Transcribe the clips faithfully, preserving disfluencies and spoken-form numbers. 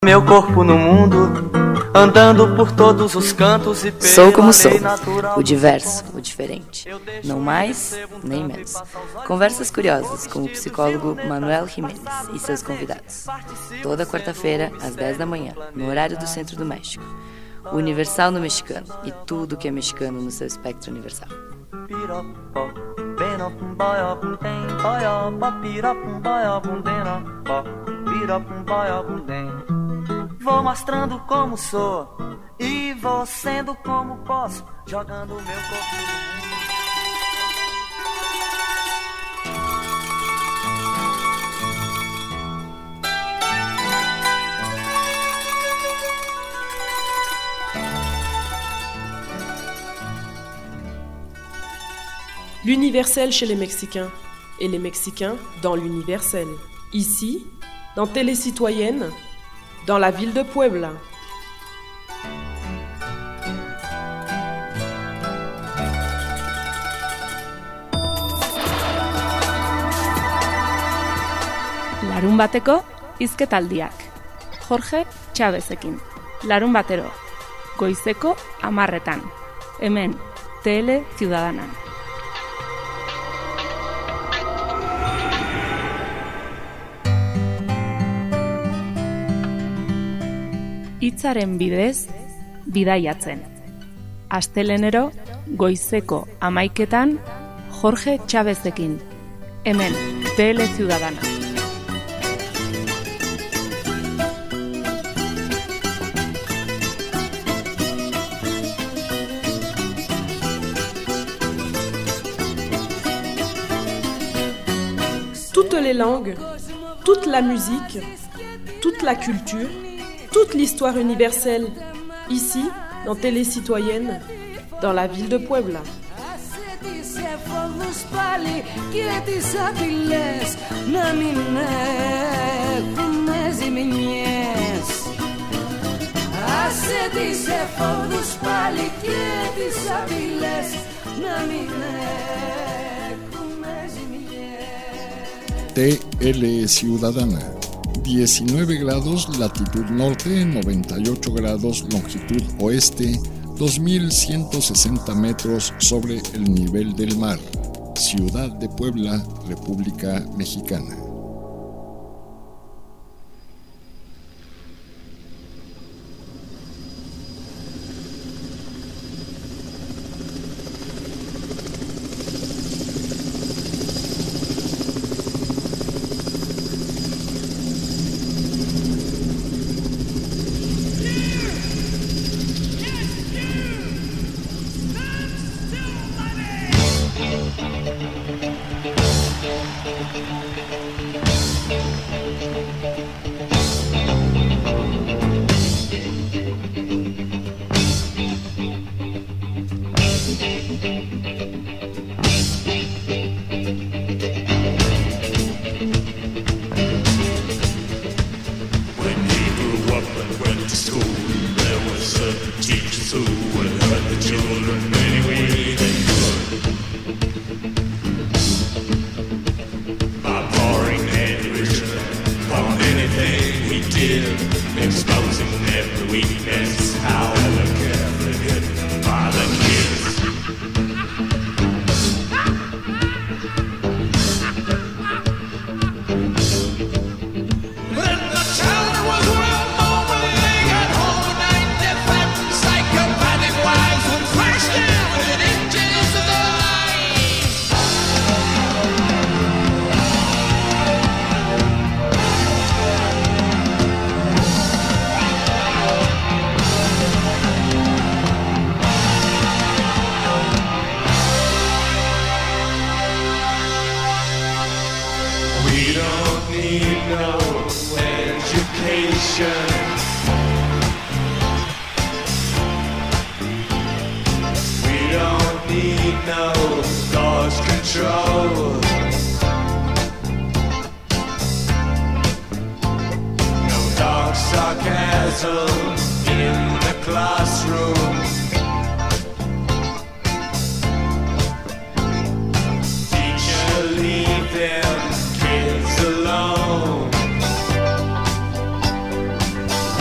Meu corpo no mundo, andando por todos os cantos e Sou como sou, o diverso, o diferente, não mais nem menos. Conversas curiosas com o psicólogo Manuel Jiménez e seus convidados. Toda quarta-feira, às dez da manhã, no horário do Centro do México. O Universal no mexicano e tudo que é mexicano no seu espectro universal. Vou mostrando como sou e vou sendo como posso, jogando meu corpo no mundo. L'universel chez les Mexicains et les Mexicains dans l'universel. Ici, dans Télécitoyenne, dans la ville de Puebla. Larun bateko hizketaldiak. Jorge Chavezekin. Larun batero. Goizeko hamarretan. Hemen, Tele Ciudadana. Hitzaren bidez, bidaiatzen. Astelenero, goizeko hamaiketan, Jorge Chavezekin. Hemen, Tele Ciudadana. Toutes les langues, toute la musique, toute la culture, toute l'histoire universelle, ici, dans Télécitoyenne, dans la ville de Puebla. T L Ciudadana. diecinueve grados latitud norte, noventa y ocho grados longitud oeste, dos mil ciento sesenta metros sobre el nivel del mar. Ciudad de Puebla, República Mexicana. Them kids alone.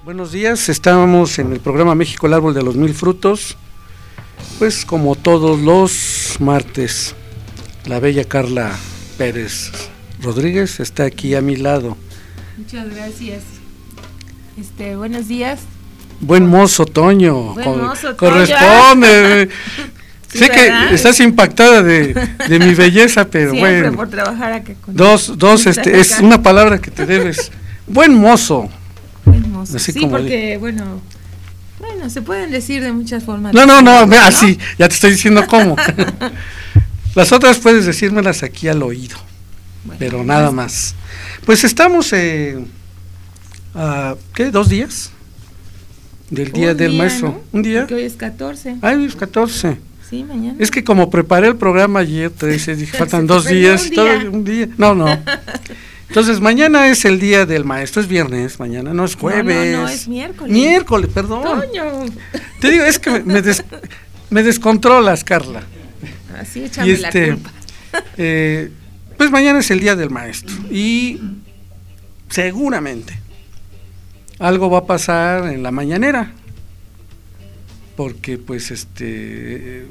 Buenos días, estamos en el programa México, el árbol de los mil frutos, pues como todos los martes, la bella Carla Pérez Rodríguez está aquí a mi lado. Muchas gracias. Este, buenos días. Buen mozo, Toño. Buen Co- mozo, corresponde. Sí, sé ¿verdad? que estás impactada de, de mi belleza, pero Siempre bueno. por trabajar acá con Dos, dos, este, es una palabra que te debes. Buen mozo. Buen mozo. Así sí, como porque, de... bueno, bueno, se pueden decir de muchas formas. No, no, no, ¿no? así, ya te estoy diciendo cómo. Las otras puedes decírmelas aquí al oído, bueno, pero nada más. Pues estamos, eh, a, ¿qué? ¿Dos días? Del Día Un del día, Maestro. ¿no? ¿Un día? Porque hoy es catorce. Ay, es catorce. Sí, mañana. Es que como preparé el programa ayer, te dije, dije faltan Se dos te perdió días. un Todo, día. un día. No, no. Entonces, mañana es el Día del Maestro, es viernes, mañana no es jueves. No, no, no, es miércoles. Miércoles, perdón. Toño. Te digo, es que me, me, des, me descontrolas, Carla. Así échame Y este, la culpa. Eh, pues mañana es el Día del Maestro y seguramente algo va a pasar en la mañanera, porque pues este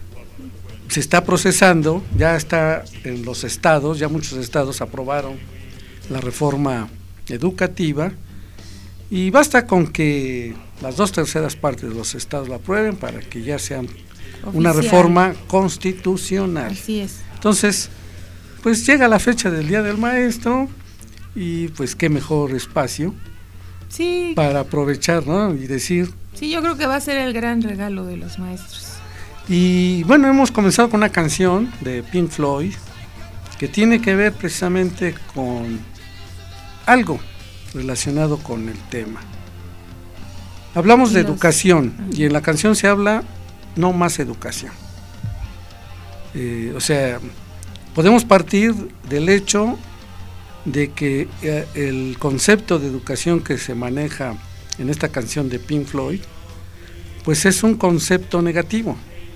se está procesando, ya está en los estados, ya muchos estados aprobaron la reforma educativa y basta con que las dos terceras partes de los estados la aprueben para que ya sea una Oficial. reforma constitucional. Así es. Entonces, pues llega la fecha del Día del Maestro y pues qué mejor espacio Sí. para aprovechar, ¿no? Y decir. Sí, yo creo que va a ser el gran regalo de los maestros. Y bueno, hemos comenzado con una canción de Pink Floyd que tiene que ver precisamente con algo relacionado con el tema. Hablamos de Los... educación y en la canción se habla no más educación. Eh, o sea, podemos partir del hecho de que eh, el concepto de educación que se maneja en esta canción de Pink Floyd, pues es un concepto negativo,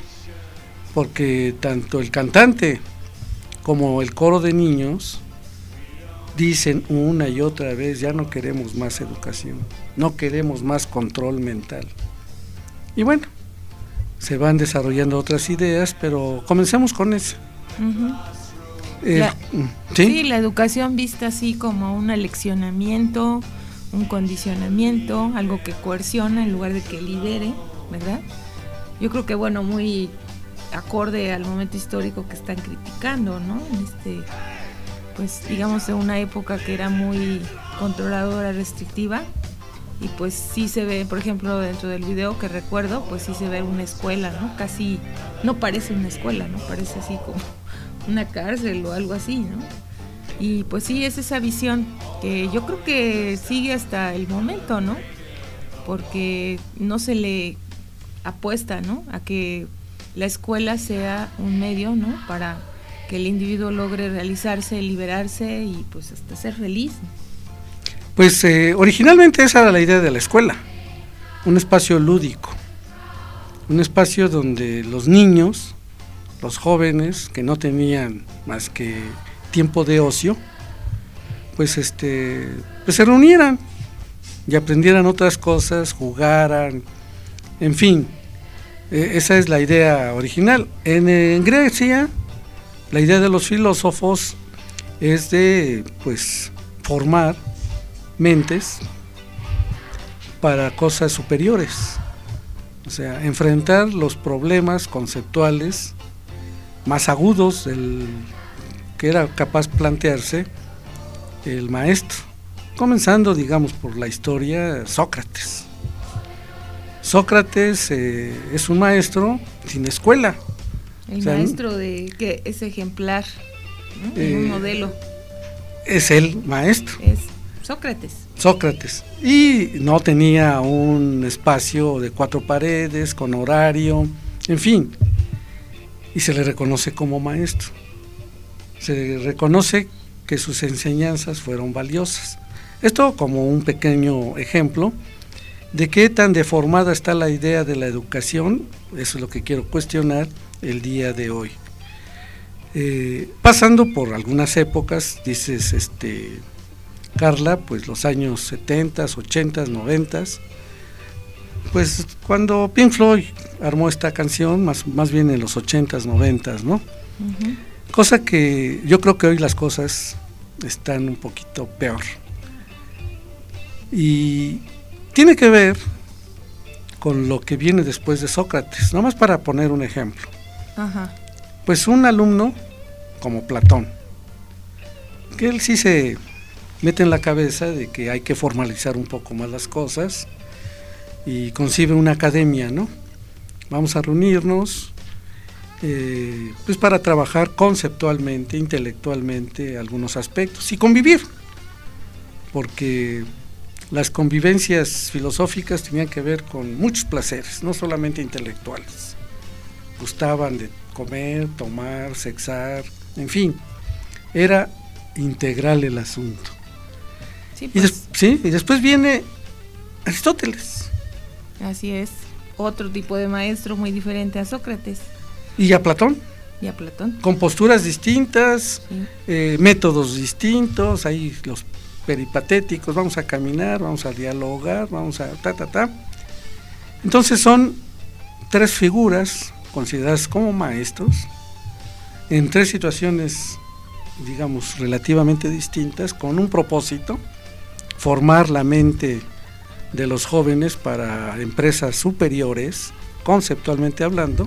porque tanto el cantante como el coro de niños dicen una y otra vez, ya no queremos más educación, no queremos más control mental. Y bueno, se van desarrollando otras ideas, pero comencemos con eso. Uh-huh. Eh, la, ¿sí? sí, la educación vista así como un aleccionamiento, un condicionamiento, algo que coerciona en lugar de que libere, ¿verdad? Yo creo que, bueno, muy acorde al momento histórico que están criticando, ¿no? En este, pues, digamos, de una época que era muy controladora, restrictiva, y pues sí se ve, por ejemplo, dentro del video que recuerdo, pues sí se ve una escuela, ¿no? Casi, no parece una escuela, ¿no? Parece así como una cárcel o algo así, ¿no? Y pues sí, es esa visión que yo creo que sigue hasta el momento, ¿no? Porque no se le apuesta, ¿no? A que la escuela sea un medio, ¿no? Para que el individuo logre realizarse, liberarse y pues hasta ser feliz. Pues eh, originalmente esa era la idea de la escuela, un espacio lúdico, un espacio donde los niños, los jóvenes que no tenían más que tiempo de ocio, pues este, pues se reunieran y aprendieran otras cosas, jugaran, en fin, eh, esa es la idea original. En, en Grecia, la idea de los filósofos es de, pues, formar mentes para cosas superiores, o sea, enfrentar los problemas conceptuales más agudos del que era capaz plantearse el maestro, comenzando, digamos, por la historia, Sócrates. Sócrates eh, es un maestro sin escuela. El o sea, maestro de que es ejemplar, ¿no? Eh, un modelo. Es el maestro. Es Sócrates. Sócrates. Y no tenía un espacio de cuatro paredes, con horario, en fin. Y se le reconoce como maestro. Se reconoce que sus enseñanzas fueron valiosas. Esto como un pequeño ejemplo de qué tan deformada está la idea de la educación. Eso es lo que quiero cuestionar el día de hoy. Eh, pasando por algunas épocas, dices, este, Carla, pues los años setentas, ochentas, noventas, pues cuando Pink Floyd armó esta canción, más, más bien en los ochentas, noventas, ¿no? Uh-huh. Cosa que yo creo que hoy las cosas están un poquito peor. Y tiene que ver con lo que viene después de Sócrates, nomás para poner un ejemplo. Uh-huh. Pues un alumno como Platón, que él sí se mete en la cabeza de que hay que formalizar un poco más las cosas y concibe una academia, ¿no? Vamos a reunirnos eh, pues para trabajar conceptualmente, intelectualmente algunos aspectos y convivir, porque las convivencias filosóficas tenían que ver con muchos placeres, no solamente intelectuales. Gustaban de comer, tomar, sexar, en fin, era integral el asunto. Sí, pues, y, des- sí, y después viene Aristóteles. Así es, otro tipo de maestro muy diferente a Sócrates. Y a Platón. Y a Platón. Con posturas distintas, sí. eh, métodos distintos, ahí los peripatéticos, vamos a caminar, vamos a dialogar, vamos a ta, ta, ta. Entonces son tres figuras consideradas como maestros en tres situaciones, digamos, relativamente distintas, con un propósito: formar la mente de los jóvenes para empresas superiores, conceptualmente hablando,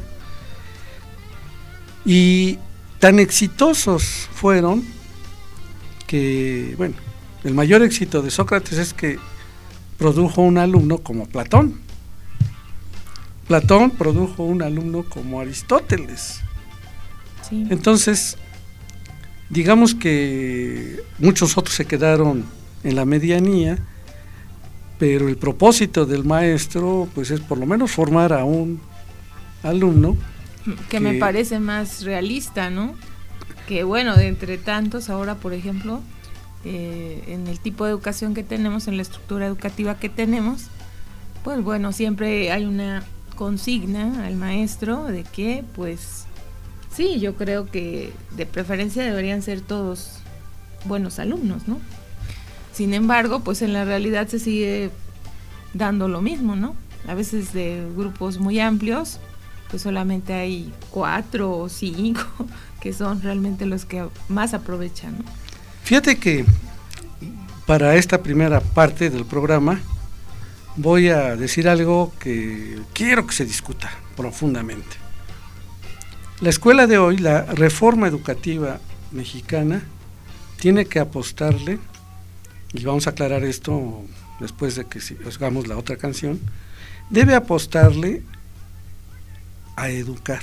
y tan exitosos fueron que, bueno, el mayor éxito de Sócrates es que produjo un alumno como Platón. Platón produjo un alumno como Aristóteles. Sí. Entonces, digamos que muchos otros se quedaron en la medianía, pero el propósito del maestro pues es por lo menos formar a un alumno que, que me parece más realista, ¿no? Que bueno, de entre tantos ahora, por ejemplo, eh, en el tipo de educación que tenemos, en la estructura educativa que tenemos, pues bueno, siempre hay una consigna al maestro de que pues sí, yo creo que de preferencia deberían ser todos buenos alumnos, ¿no? Sin embargo, pues en la realidad se sigue dando lo mismo, ¿no? A veces de grupos muy amplios, pues solamente hay cuatro o cinco que son realmente los que más aprovechan, ¿no? Fíjate que para esta primera parte del programa voy a decir algo que quiero que se discuta profundamente. La escuela de hoy, la reforma educativa mexicana, tiene que apostarle, y vamos a aclarar esto después de que hagamos la otra canción, debe apostarle a educar,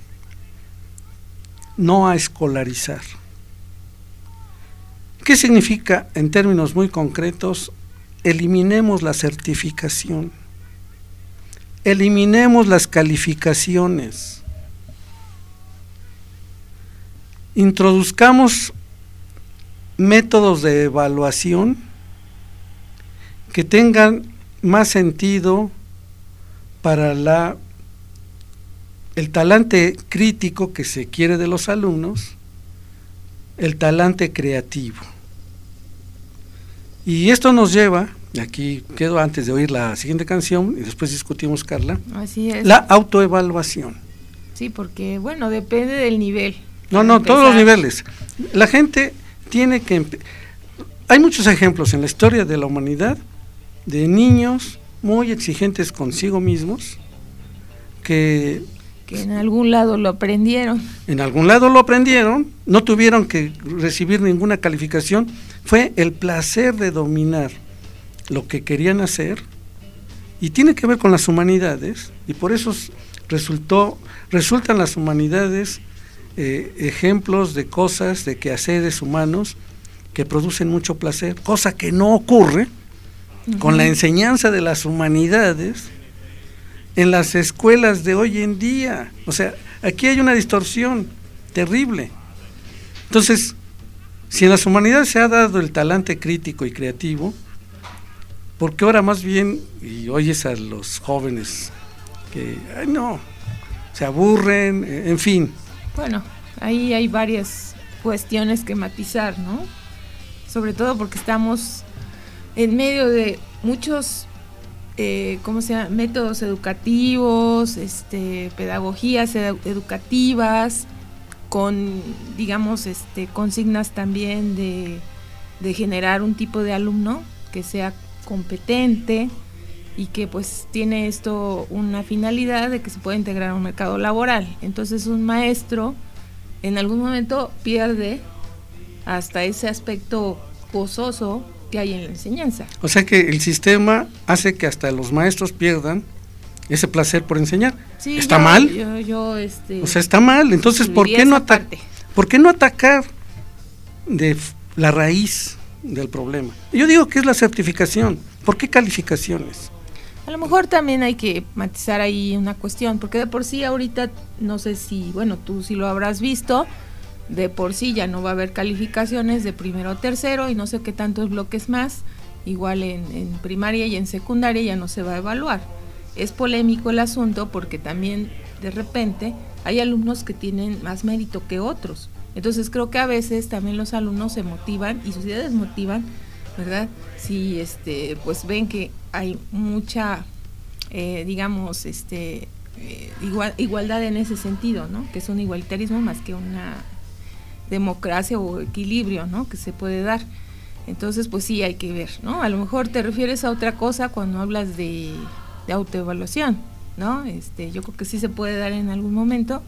no a escolarizar. ¿Qué significa en términos muy concretos? Eliminemos la certificación, eliminemos las calificaciones, introduzcamos métodos de evaluación que tengan más sentido para la, el talante crítico que se quiere de los alumnos, el talante creativo. Y esto nos lleva, aquí quedo antes de oír la siguiente canción y después discutimos, Carla, así es, la autoevaluación. Sí, porque bueno, depende del nivel. No, no, empezar. Todos los niveles. La gente tiene que... Empe- Hay muchos ejemplos en la historia de la humanidad de niños muy exigentes consigo mismos que... que en algún lado lo aprendieron. En algún lado lo aprendieron, no tuvieron que recibir ninguna calificación, fue el placer de dominar lo que querían hacer, y tiene que ver con las humanidades, y por eso resultó, resultan las humanidades eh, ejemplos de cosas, de quehaceres humanos que producen mucho placer, cosa que no ocurre uh-huh. con la enseñanza de las humanidades en las escuelas de hoy en día. O sea, aquí hay una distorsión terrible. Entonces, si en las humanidades se ha dado el talante crítico y creativo, ¿por qué ahora más bien, y oyes a los jóvenes que, ay no, se aburren, en fin? Bueno, ahí hay varias cuestiones que matizar, ¿no? sobre todo porque estamos en medio de muchos, eh, ¿cómo se llama? Métodos educativos, este, pedagogías edu- educativas, con, digamos, este, consignas también de, de generar un tipo de alumno que sea competente y que pues tiene esto una finalidad de que se pueda integrar a un mercado laboral. Entonces un maestro en algún momento pierde hasta ese aspecto gozoso que hay en la enseñanza. O sea que el sistema hace que hasta los maestros pierdan ese placer por enseñar. Sí, ¿Está yo, mal? Yo, yo, este, o sea, está mal. Entonces, ¿por qué, no ata- ¿por qué no atacar de f- la raíz del problema? Yo digo que es la certificación. ¿Por qué calificaciones? A lo mejor también hay que matizar ahí una cuestión, porque de por sí ahorita, no sé si, bueno, tú sí lo habrás visto, de por sí ya no va a haber calificaciones de primero o tercero y no sé qué tantos bloques más, igual en, en primaria y en secundaria ya no se va a evaluar. Es polémico el asunto porque también de repente hay alumnos que tienen más mérito que otros, entonces creo que a veces también los alumnos se motivan y sus ideas desmotivan, ¿verdad? Si este, pues ven que hay mucha, eh, digamos, este, eh, igual, igualdad en ese sentido, ¿no? Que es un igualitarismo más que una democracia o equilibrio, ¿no? Que se puede dar. Entonces, pues sí hay que ver, ¿no? A lo mejor te refieres a otra cosa cuando hablas de, de autoevaluación, ¿no? Este, yo creo que sí se puede dar en algún momento,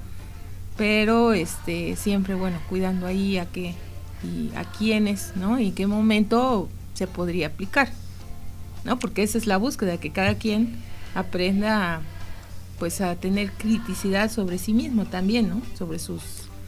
pero este, siempre, bueno, cuidando ahí a qué y a quiénes, ¿no? Y en qué momento se podría aplicar, ¿no? Porque esa es la búsqueda, que cada quien aprenda pues a tener criticidad sobre sí mismo también, ¿no? Sobre sus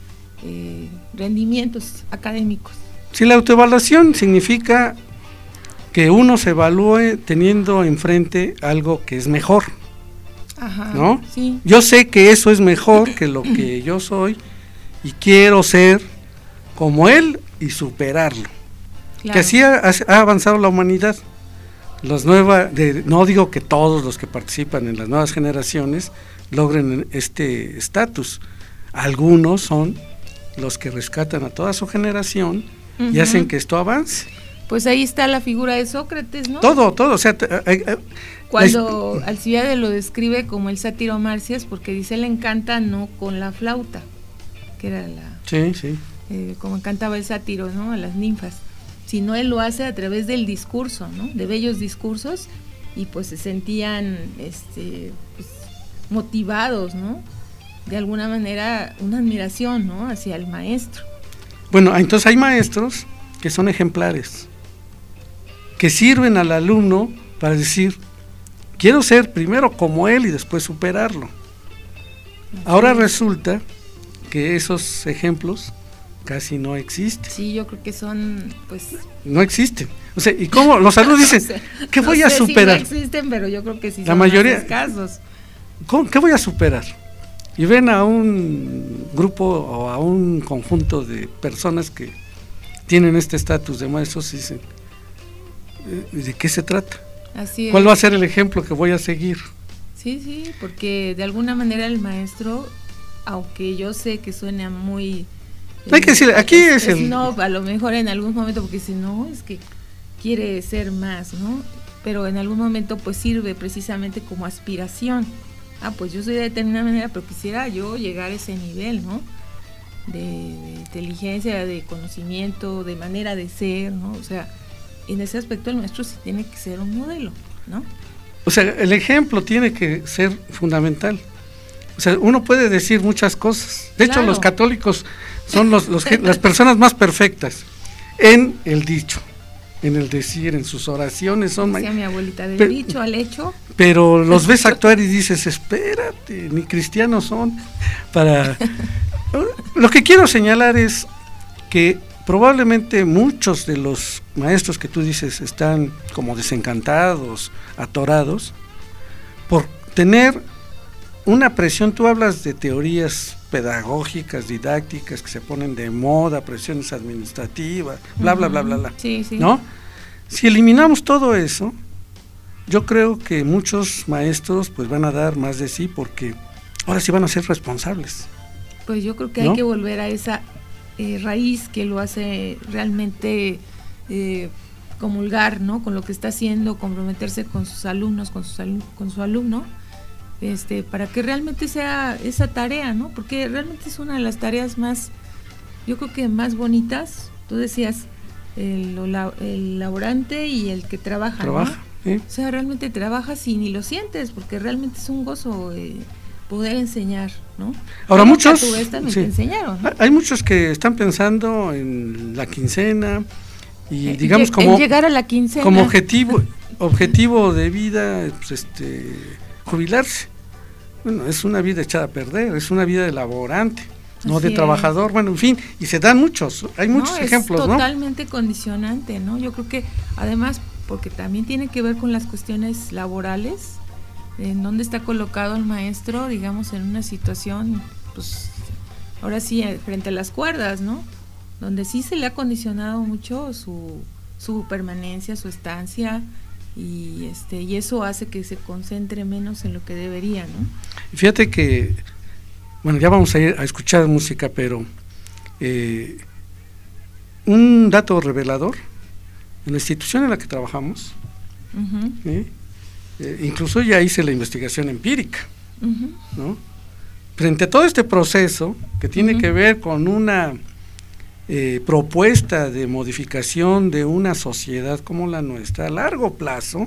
eh, rendimientos académicos. Si la autoevaluación significa que uno se evalúe teniendo enfrente algo que es mejor, Ajá, ¿no? Sí. Yo sé que eso es mejor que lo que yo soy y quiero ser como él y superarlo. Claro. Que así ha, ha avanzado la humanidad. Las nuevas, de, no digo que todos los que participan en las nuevas generaciones logren este estatus. Algunos son los que rescatan a toda su generación uh-huh. y hacen que esto avance. Pues ahí está la figura de Sócrates, ¿no? Todo, todo, o sea, eh, eh, cuando es, Alcibiades lo describe como el sátiro Marcias, porque dice él encanta no con la flauta, que era la sí, sí. Eh, como cantaba el sátiro, ¿no? A las ninfas, sino él lo hace a través del discurso, ¿no? De bellos discursos, y pues se sentían este pues, motivados, ¿no? De alguna manera una admiración, ¿no? Hacia el maestro. Bueno, entonces hay maestros que son ejemplares, que sirven al alumno para decir, quiero ser primero como él y después superarlo. Okay. Ahora resulta que esos ejemplos casi no existen. Sí, yo creo que son, pues... No existen. O sea, ¿y cómo? Los alumnos dicen, no sé, ¿qué voy no a superar? Si no existen, pero yo creo que sí la son mayoría, más casos. ¿Qué voy a superar? Y ven a un grupo o a un conjunto de personas que tienen este estatus de maestros y dicen, ¿de qué se trata? Así es. ¿Cuál va a ser el ejemplo que voy a seguir? Sí, sí, porque de alguna manera el maestro, aunque yo sé que suena muy... Eh, Hay que decir, aquí es, es el... No, a lo mejor en algún momento, porque si no, es que quiere ser más, ¿no? Pero en algún momento pues sirve precisamente como aspiración. Ah, pues yo soy de determinada manera, pero quisiera yo llegar a ese nivel, ¿no? De, de inteligencia, de conocimiento, de manera de ser, ¿no? O sea, en ese aspecto el maestro sí tiene que ser un modelo, ¿no? O sea, el ejemplo tiene que ser fundamental. O sea, uno puede decir muchas cosas. De claro. hecho, los católicos son los, los las personas más perfectas en el dicho, en el decir, en sus oraciones. Son decía mi abuelita, del pero, dicho al hecho. Pero los ves actuar y dices, espérate, ni cristianos son para... Lo que quiero señalar es que probablemente muchos de los maestros que tú dices están como desencantados, atorados, por tener una presión. Tú hablas de teorías pedagógicas, didácticas que se ponen de moda, presiones administrativas, bla, bla, bla, bla, bla, sí, sí. ¿no? Si eliminamos todo eso, yo creo que muchos maestros pues van a dar más de sí, porque ahora sí van a ser responsables. Pues yo creo que ¿no? hay que volver a esa eh, raíz que lo hace realmente eh, comulgar, ¿no? Con lo que está haciendo, comprometerse con sus alumnos, con, sus alu- con su alumno, este, para que realmente sea esa tarea, ¿no? Porque realmente es una de las tareas más, yo creo que más bonitas. Tú decías, el, el laborante y el que trabaja, Trabaja, ¿no? ¿sí? O sea, realmente trabajas y ni lo sientes, porque realmente es un gozo eh, poder enseñar, ¿no? Ahora Como muchos, que a tu vez también sí. te enseñaron, ¿no? Hay muchos que están pensando en la quincena y Eh, digamos lle- como en llegar a la quincena. como objetivo objetivo de vida, pues este jubilarse. Bueno, es una vida echada a perder, es una vida de laborante, no Así de es. trabajador. Bueno, en fin, y se dan muchos, hay muchos No, ejemplos, es ¿no? totalmente condicionante, ¿no? Yo creo que además, porque también tiene que ver con las cuestiones laborales, en dónde está colocado el maestro, digamos, en una situación, pues, ahora sí, eh, frente a las cuerdas, ¿no? Donde sí se le ha condicionado mucho su, su permanencia, su estancia, y este y eso hace que se concentre menos en lo que debería, ¿no? Fíjate que, bueno, ya vamos a ir a escuchar música, pero eh, un dato revelador, en la institución en la que trabajamos, Uh-huh, ¿sí? eh, incluso ya hice la investigación empírica, uh-huh. ¿no? Frente a todo este proceso que tiene Uh-huh. que ver con una eh, propuesta de modificación de una sociedad como la nuestra a largo plazo,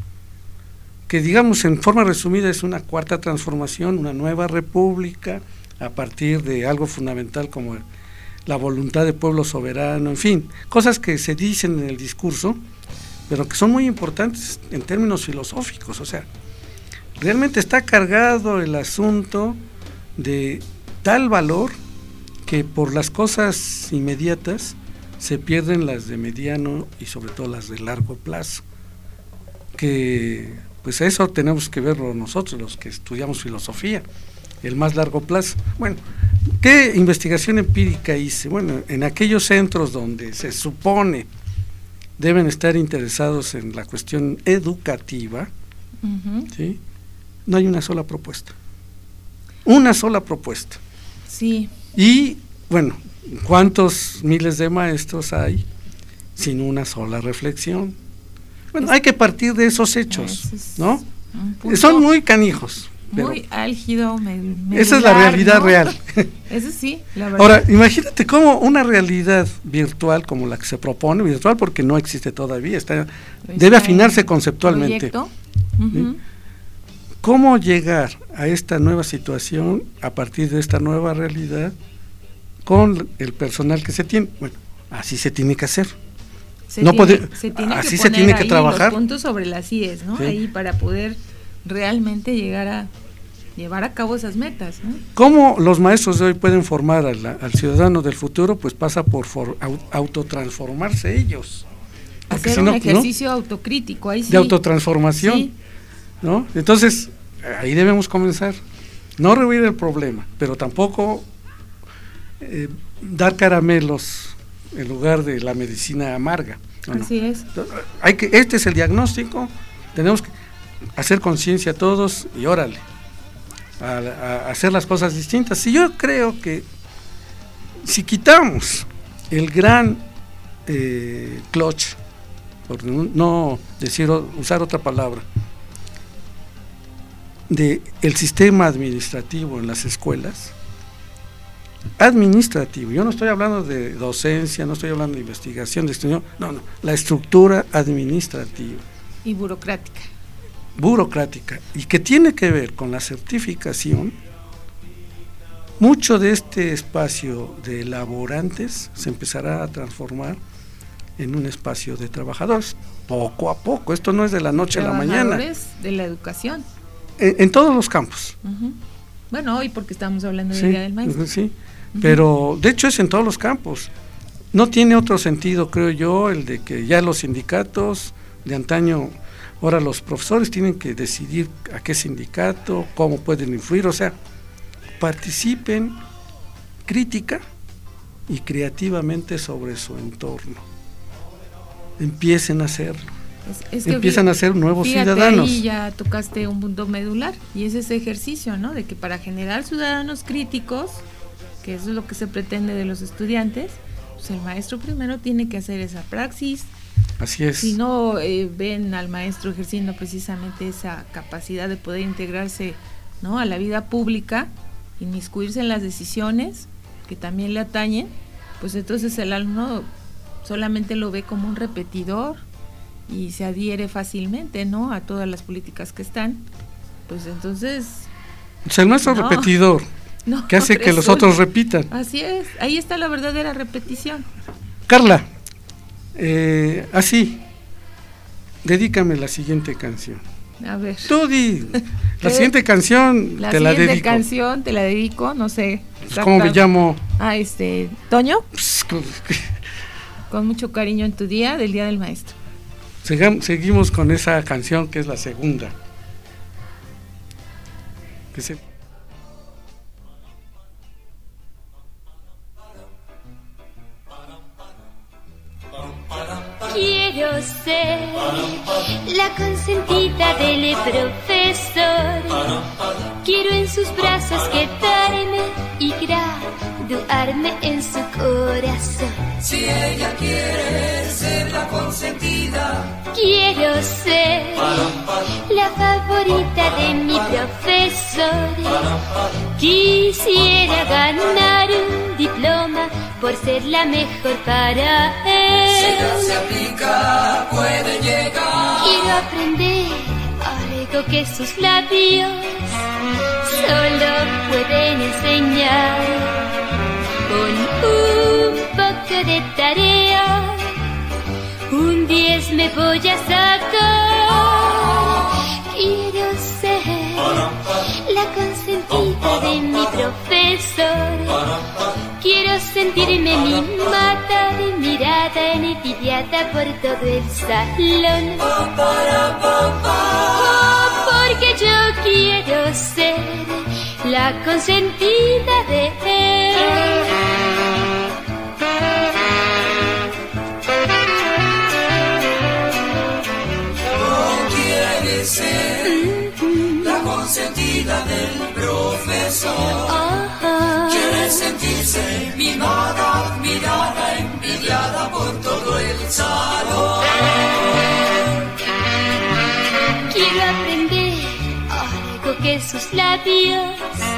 que digamos en forma resumida es una cuarta transformación, una nueva república a partir de algo fundamental como el, la voluntad de pueblo soberano, en fin, cosas que se dicen en el discurso, pero que son muy importantes en términos filosóficos. O sea, realmente está cargado el asunto de tal valor que por las cosas inmediatas se pierden las de mediano y sobre todo las de largo plazo, que pues eso tenemos que verlo nosotros los que estudiamos filosofía, el más largo plazo. Bueno, ¿qué investigación empírica hice? Bueno, en aquellos centros donde se supone deben estar interesados en la cuestión educativa, Uh-huh. ¿sí? No hay una sola propuesta, una sola propuesta. Sí. Y bueno, ¿cuántos miles de maestros hay sin una sola reflexión? Bueno, Es- hay que partir de esos hechos, Ese es ¿no? un punto Son muy canijos, pero muy álgido, me- esa es la medular, realidad ¿no? real. Eso sí, la verdad. Ahora, imagínate cómo una realidad virtual como la que se propone, virtual porque no existe todavía, está, Está debe afinarse en conceptualmente. proyecto. Ujú. ¿Cómo llegar a esta nueva situación a partir de esta nueva realidad con el personal que se tiene? Bueno, así se tiene que hacer. Se no tiene, puede- se tiene así que se poner tiene que ahí trabajar. los puntos sobre las íes, ¿no? Sí. Ahí para poder realmente llegar a llevar a cabo esas metas, ¿no? ¿Cómo los maestros de hoy pueden formar a la- al ciudadano del futuro? Pues pasa por for, au- autotransformarse ellos. Porque Hacer si un no- ¿no? ejercicio autocrítico, ahí sí. De autotransformación, Sí. ¿no? Entonces, ahí debemos comenzar. No rehuir el problema, pero tampoco eh, dar caramelos en lugar de la medicina amarga. ¿no? No. Así es. Hay que, este es el diagnóstico, tenemos que hacer conciencia todos y órale, a, a hacer las cosas distintas. Y yo creo que si quitamos el gran eh, clutch, por no, no decir usar otra palabra, de el sistema administrativo en las escuelas, administrativo, yo no estoy hablando de docencia, no estoy hablando de investigación, de estudio, no, no, la estructura administrativa, Y burocrática. burocrática, y que tiene que ver con la certificación, mucho de este espacio de laborantes se empezará a transformar en un espacio de trabajadores, poco a poco, esto no es de la noche a la mañana, Trabajadores de la educación. en, en todos los campos. Ujú. Bueno, hoy porque estamos hablando del Sí, Día del Maestro. sí, pero de hecho es en todos los campos. No tiene otro sentido, creo yo, el de que ya los sindicatos de antaño, ahora los profesores tienen que decidir a qué sindicato, cómo pueden influir, o sea, participen crítica y creativamente sobre su entorno. Empiecen a hacerlo. Es, es que Empiezan fí- a ser nuevos fíjate, ciudadanos. Ahí ya tocaste un punto medular y es ese ejercicio, ¿no? De que para generar ciudadanos críticos, que eso es lo que se pretende de los estudiantes, pues el maestro primero tiene que hacer esa praxis. Así es. Si no eh, ven al maestro ejerciendo precisamente esa capacidad de poder integrarse, ¿no?, a la vida pública, inmiscuirse en las decisiones que también le atañen, pues entonces el alumno solamente lo ve como un repetidor y se adhiere fácilmente, ¿no?, a todas las políticas que están. Pues entonces... O sea, el maestro no, repetidor, no, que hace que los otros repitan. Así es, ahí está la verdadera repetición. Carla, eh, así, dedícame la siguiente canción. A ver. Tú di, la siguiente canción la te la dedico. La siguiente canción te la dedico, no sé. ¿Cómo me llamo? Ah, este, Toño. Pss, con, con mucho cariño en tu día, del Día del Maestro. Segam, seguimos con esa canción que es la segunda. Que se... Quiero ser la consentida del profesor. Quiero en sus brazos quedarme y graduarme en su corazón. Si ella quiere ser la consentida, quiero ser la favorita de mi profesor. Quisiera ganar un diploma por ser la mejor para él. Si ella se aplica, puede llegar. Quiero aprender algo que sus labios solo pueden enseñar. Con un poco de tarea, un diez me voy a sacar. Quiero ser la consentida de mi profesor. Quiero sentirme mimada, mirada, envidiada por todo el salón. Porque yo quiero ser la consentida de él. Ser la consentida del profesor. Oh, quiere sentirse mimada, mirada, envidiada por todo el salón. quiero aprender algo que sus labios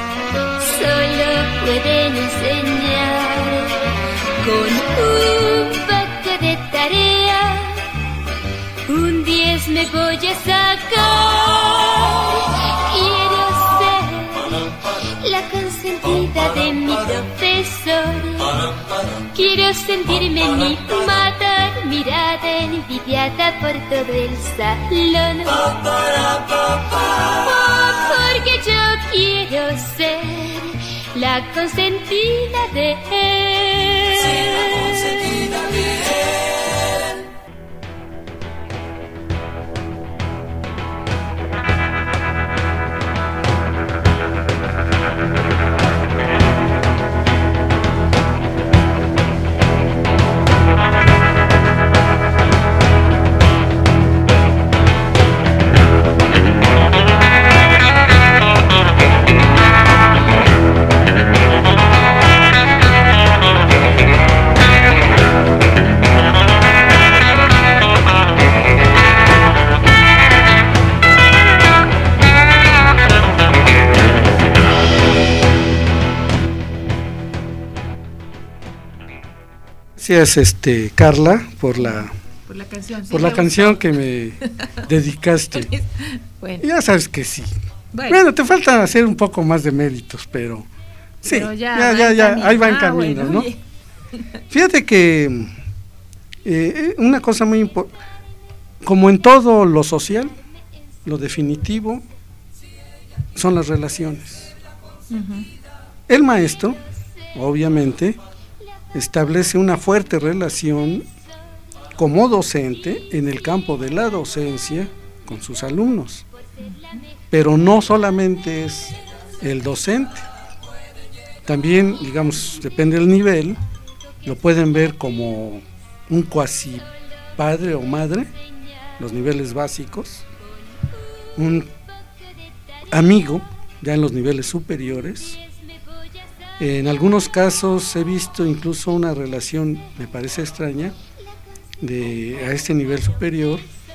solo pueden enseñar. Con un poco de tarea, un diez me voy a sacar. Quiero ser la consentida de mi profesor. Quiero sentirme mimada, mirada, envidiada por todo el salón. Porque yo quiero ser la consentida de él. Ser la consentida de él. Gracias, este, Carla, por la por la canción, sí, por la canción que me dedicaste. Bueno. Ya sabes que sí. Bueno. Bueno, te falta hacer un poco más de méritos, pero sí, Pero ya, ya, va ya, en ya, camino. ahí va en Ah, camino, bueno, ¿no? oye. Fíjate que eh, una cosa muy importante, como en todo lo social, lo definitivo son las relaciones. Uh-huh. El maestro, obviamente, establece una fuerte relación como docente en el campo de la docencia con sus alumnos, pero no solamente es el docente, también, digamos, depende del nivel, lo pueden ver como un cuasi padre o madre, los niveles básicos, un amigo ya en los niveles superiores, En algunos casos he visto incluso una relación, me parece extraña, de a este nivel superior,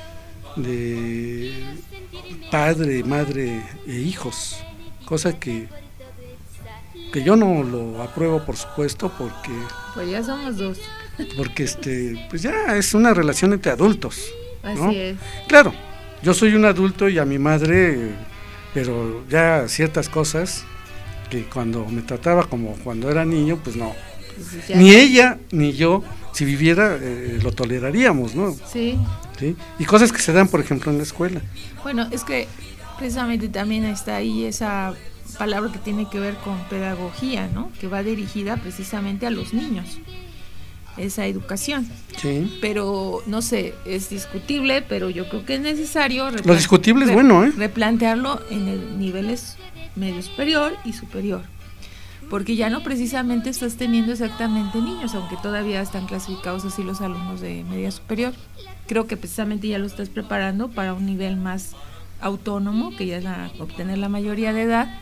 de padre, madre e hijos, cosa que que yo no lo apruebo, por supuesto, porque pues ya somos dos, porque este pues ya es una relación entre adultos, ¿no? Así es. Claro, yo soy un adulto y a mi madre, pero ya ciertas cosas que cuando me trataba como cuando era niño, pues no, Pues ya. ni ella ni yo, si viviera, eh, lo toleraríamos, ¿no? Sí. ¿Sí? Y cosas que se dan, por ejemplo, en la escuela. Bueno, es que precisamente también está ahí esa palabra que tiene que ver con pedagogía, ¿no? Que va dirigida precisamente a los niños, esa educación. Sí. Pero, no sé, es discutible, pero yo creo que es necesario... Lo discutible es bueno, ¿eh? Replantearlo en el niveles medio superior y superior. Porque ya no precisamente estás teniendo exactamente niños, aunque todavía están clasificados así los alumnos de media superior. Creo que precisamente ya lo estás preparando para un nivel más autónomo, que ya es la, obtener la mayoría de edad.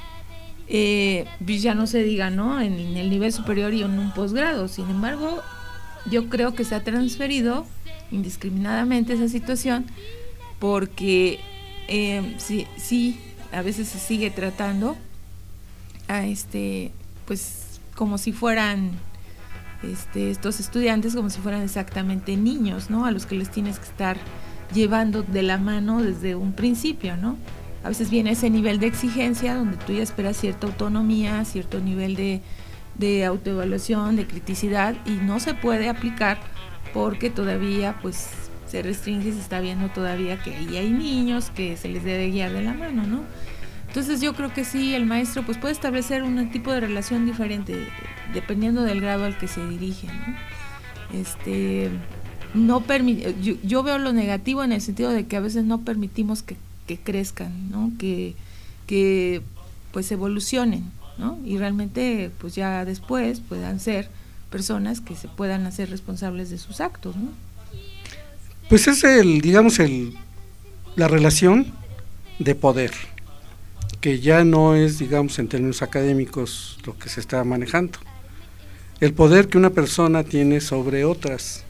Eh, pues ya no se diga, ¿no? En, en el nivel superior y en un posgrado. Sin embargo, yo creo que se ha transferido indiscriminadamente esa situación, porque eh, sí, sí, a veces se sigue tratando a este, pues como si fueran este, estos estudiantes como si fueran exactamente niños, ¿no? A los que les tienes que estar llevando de la mano desde un principio, ¿no? A veces viene ese nivel de exigencia donde tú ya esperas cierta autonomía, cierto nivel de, de autoevaluación, de criticidad, y no se puede aplicar porque todavía pues se restringe, se está viendo todavía que ahí hay niños que se les debe guiar de la mano, ¿no? Entonces yo creo que sí, el maestro pues puede establecer un tipo de relación diferente dependiendo del grado al que se dirige, ¿no? Este, no permi- yo, yo veo lo negativo en el sentido de que a veces no permitimos que, que crezcan, ¿no? Que, que pues evolucionen, ¿no? Y realmente pues ya después puedan ser personas que se puedan hacer responsables de sus actos, ¿no? Pues es el, digamos, el la relación de poder, que ya no es, digamos, en términos académicos lo que se está manejando. El poder que una persona tiene sobre otras.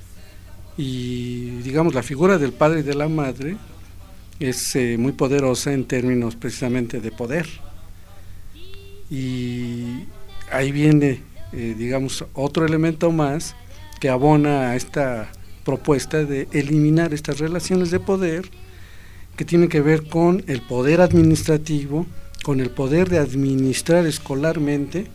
Y, digamos, la figura del padre y de la madre es eh, muy poderosa en términos precisamente de poder. Y ahí viene, eh, digamos, otro elemento más que abona a esta propuesta de eliminar estas relaciones de poder que tienen que ver con el poder administrativo, con el poder de administrar escolarmente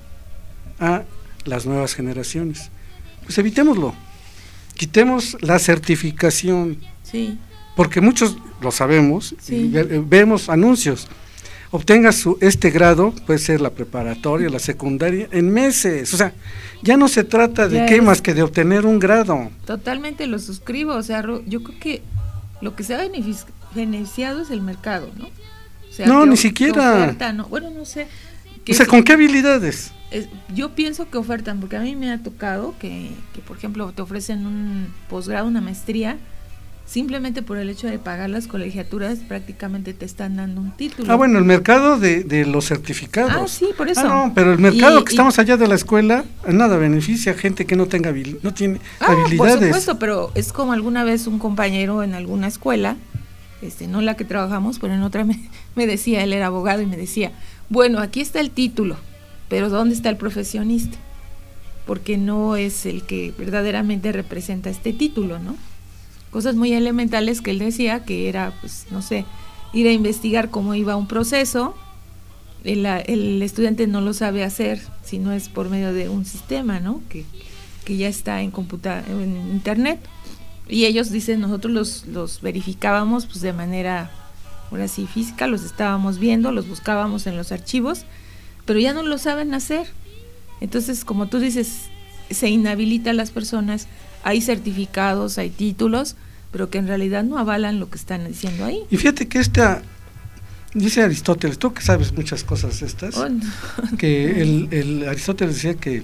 a las nuevas generaciones. Pues evitémoslo, quitemos la certificación, sí, porque muchos lo sabemos, sí. y ve, vemos anuncios, obtenga su, este grado, puede ser la preparatoria, la secundaria, en meses. O sea, ya no se trata de ya qué es, más que de obtener un grado. Totalmente lo suscribo, o sea, yo creo que lo que se ha beneficiado es el mercado, ¿no? O sea, no, que, ni siquiera. Oferta, no, bueno, no sé. O sea, ¿con qué habilidades? Es, yo pienso que ofertan, porque a mí me ha tocado que, que por ejemplo, te ofrecen un posgrado, una maestría, simplemente por el hecho de pagar las colegiaturas, prácticamente te están dando un título. Ah, bueno, el mercado de, de los certificados. Ah, sí, por eso. Ah, no, pero el mercado y, que estamos allá de la escuela, nada beneficia a gente que no tenga no tiene ah, habilidades. Por supuesto, pero es como alguna vez un compañero en alguna escuela, este, no la que trabajamos, pero en otra me, me decía, él era abogado y me decía, bueno, aquí está el título, pero ¿dónde está el profesionista? Porque no es el que verdaderamente representa este título, ¿no? Cosas muy elementales que él decía, que era, pues, no sé, ir a investigar cómo iba un proceso, el, el estudiante no lo sabe hacer si no es por medio de un sistema, ¿no? Que, que ya está en computa en internet, y ellos dicen, nosotros los, los verificábamos pues de manera, ahora sí, física, los estábamos viendo, los buscábamos en los archivos, pero ya no lo saben hacer. Entonces, como tú dices, se inhabilita a las personas. Hay certificados, hay títulos, pero que en realidad no avalan lo que están diciendo ahí. Y fíjate que esta, dice Aristóteles, tú que sabes muchas cosas estas, oh, no. que el, el Aristóteles decía que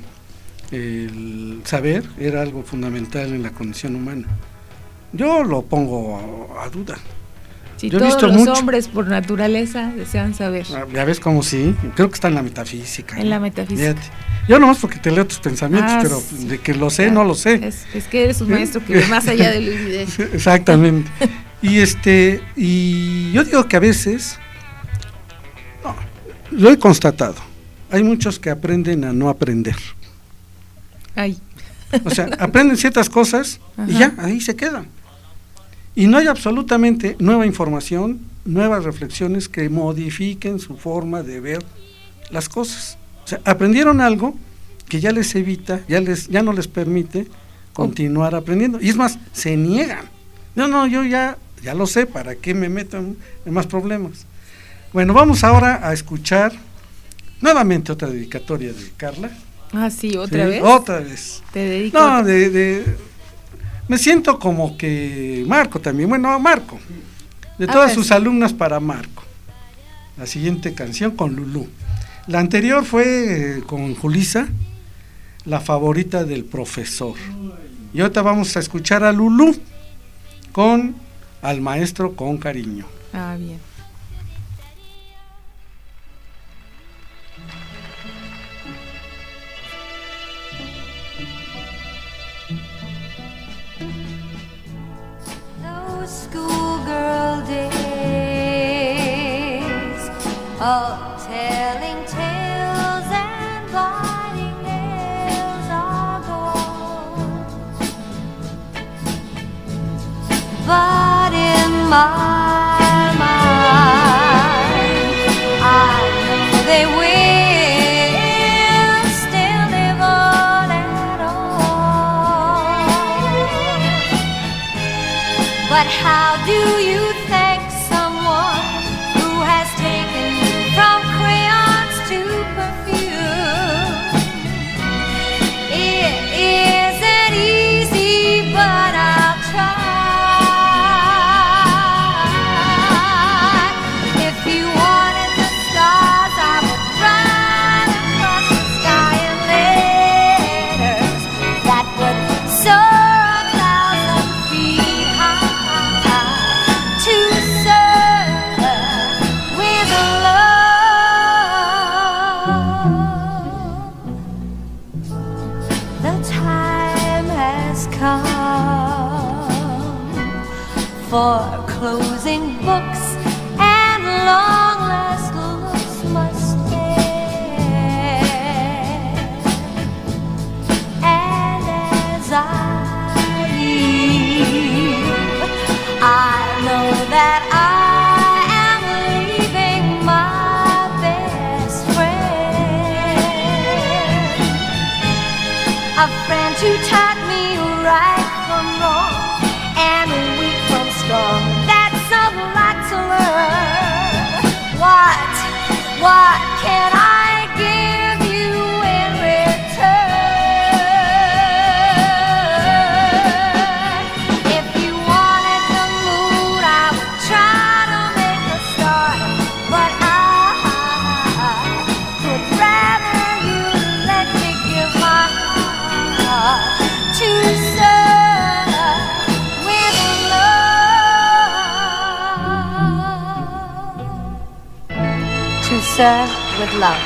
el saber era algo fundamental en la condición humana. Yo lo pongo a, a duda. Si Yo he todos visto los mucho. hombres por naturaleza desean saber. Ah, ya ves cómo sí, creo que está en la metafísica. En ¿no? la metafísica. Fíjate. Yo nomás porque te leo tus pensamientos, Ah, pero sí. de que lo sé, no lo sé. Es, es que eres un maestro que ve más allá del evidente. Exactamente. Y este, y yo digo que a veces, no, lo he constatado, hay muchos que aprenden a no aprender. Ay. O sea, aprenden ciertas cosas y Ajá. ya, ahí se quedan. Y no hay absolutamente nueva información, nuevas reflexiones que modifiquen su forma de ver las cosas. O sea, aprendieron algo que ya les evita, ya les, ya no les permite continuar aprendiendo. Y es más, se niegan. No, no, yo ya, ya lo sé, ¿para qué me meto en, en más problemas? Bueno, vamos ahora a escuchar nuevamente otra dedicatoria de Carla. Ah, sí, ¿otra Sí, vez? Otra vez. Te dedico. No, otra- de, de, me siento como que Marco también, bueno, Marco, de A todas ver. sus alumnas para Marco. La siguiente canción con Lulú. La anterior fue eh, con Julisa, la favorita del profesor. Y ahorita vamos a escuchar a Lulú con Al maestro con cariño. Ah, bien. Those schoolgirl days of telling tales and biting nails are gone, but in my mind I know they will still live on and on. But how do you thank someone who has taken you from crayons to perfume? It isn't easy, but I'll try. If you wanted the stars, I would run across the sky in letters that would soar a thousand feet high. To serve with love. The time has come for closing books and long last looks must end. And as I leave, I know that I am leaving my best friend, a friend who taught me right from wrong and weak from strong. That's a lot to learn. What, what can I give you in return? If you wanted the moon, I would try to make a start, but I would rather you let me give my heart to serve with love. To serve with love.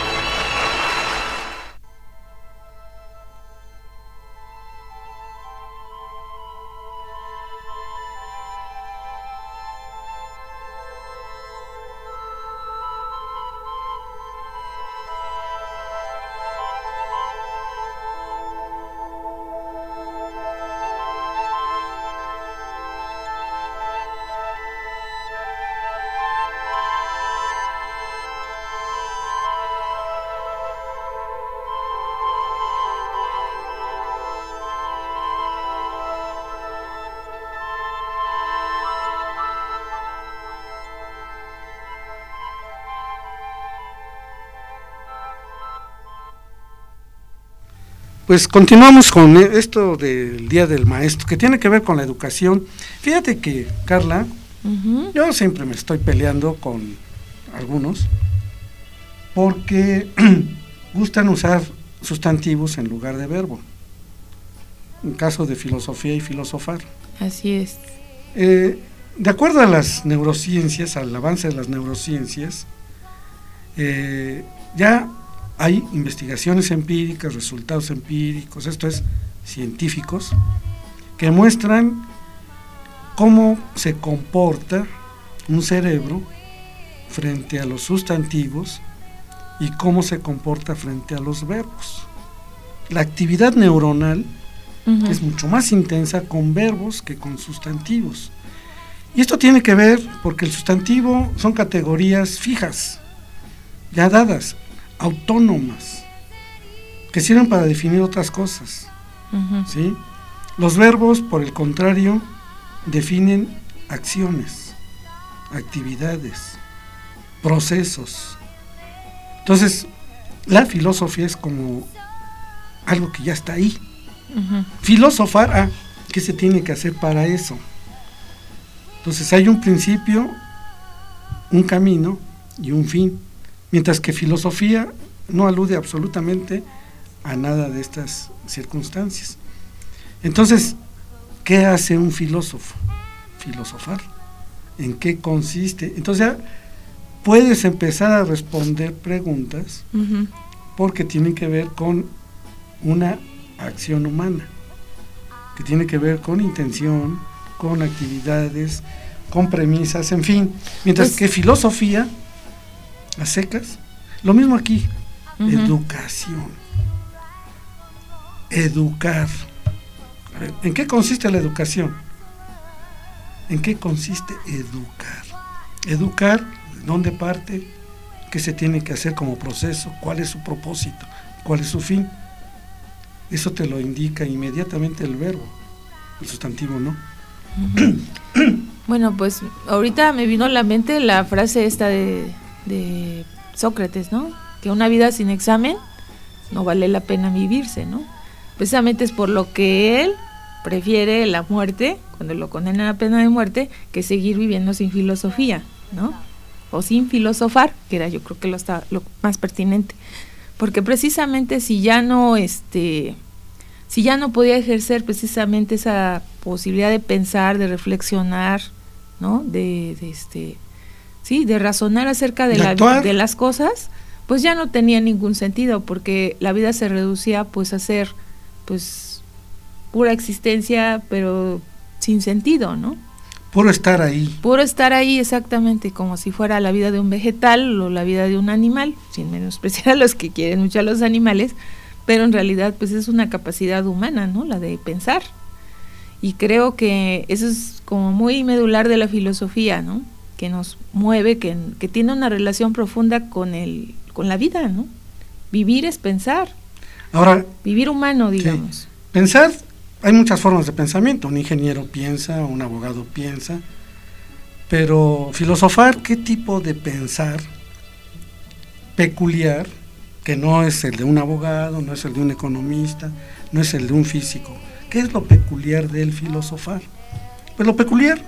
Pues continuamos con esto del Día del Maestro, que tiene que ver con la educación. Fíjate que, Carla, Ujú. yo siempre me estoy peleando con algunos porque gustan usar sustantivos en lugar de verbo, en caso de filosofía y filosofar. Así es. Eh, de acuerdo a las neurociencias, al avance de las neurociencias, eh, ya hay investigaciones empíricas, resultados empíricos, esto es, científicos, que muestran cómo se comporta un cerebro frente a los sustantivos y cómo se comporta frente a los verbos. La actividad neuronal uh-huh. es mucho más intensa con verbos que con sustantivos. Y esto tiene que ver porque el sustantivo son categorías fijas, ya dadas, autónomas, que sirven para definir otras cosas. Uh-huh. ¿Sí? Los verbos, por el contrario, definen acciones, actividades, procesos. Entonces, la filosofía es como algo que ya está ahí. Uh-huh. Filosofar, ah, ¿qué se tiene que hacer para eso? Entonces hay un principio, un camino y un fin, mientras que filosofía no alude absolutamente a nada de estas circunstancias. Entonces, ¿qué hace un filósofo? Filosofar. ¿En qué consiste? Entonces ya puedes empezar a responder preguntas uh-huh. porque tienen que ver con una acción humana, que tiene que ver con intención, con actividades, con premisas, en fin, mientras pues, que filosofía a secas, lo mismo aquí, uh-huh. educación, educar. A ver, ¿en qué consiste la educación? ¿En qué consiste educar? Educar, ¿dónde parte? ¿Qué se tiene que hacer como proceso? ¿Cuál es su propósito? ¿Cuál es su fin? Eso te lo indica inmediatamente el verbo, el sustantivo no. Bueno, pues ahorita me vino a la mente la frase esta de, de Sócrates, ¿no? Que una vida sin examen no vale la pena vivirse, ¿no? Precisamente es por lo que él prefiere la muerte, cuando lo condenan a pena de muerte, que seguir viviendo sin filosofía, ¿no? O sin filosofar, que era yo creo que lo, está, lo más pertinente. Porque precisamente si ya no, este... si ya no podía ejercer precisamente esa posibilidad de pensar, de reflexionar, ¿no? De, de este, sí, de razonar acerca de, de, la, de las cosas, pues ya no tenía ningún sentido, porque la vida se reducía pues a ser, pues, pura existencia, pero sin sentido, ¿no? Puro estar ahí. Puro estar ahí, exactamente, como si fuera la vida de un vegetal o la vida de un animal, sin menospreciar a los que quieren mucho a los animales, pero en realidad pues es una capacidad humana, ¿no? La de pensar. Y creo que eso es como muy medular de la filosofía, ¿no? Que nos mueve, que, que tiene una relación profunda con el, con la vida, ¿no? Vivir es pensar. Ahora, vivir humano, digamos. Sí. Pensar, hay muchas formas de pensamiento. Un ingeniero piensa, un abogado piensa, pero filosofar, ¿qué tipo de pensar peculiar? Que no es el de un abogado, no es el de un economista, no es el de un físico. ¿Qué es lo peculiar del filosofar? Pues lo peculiar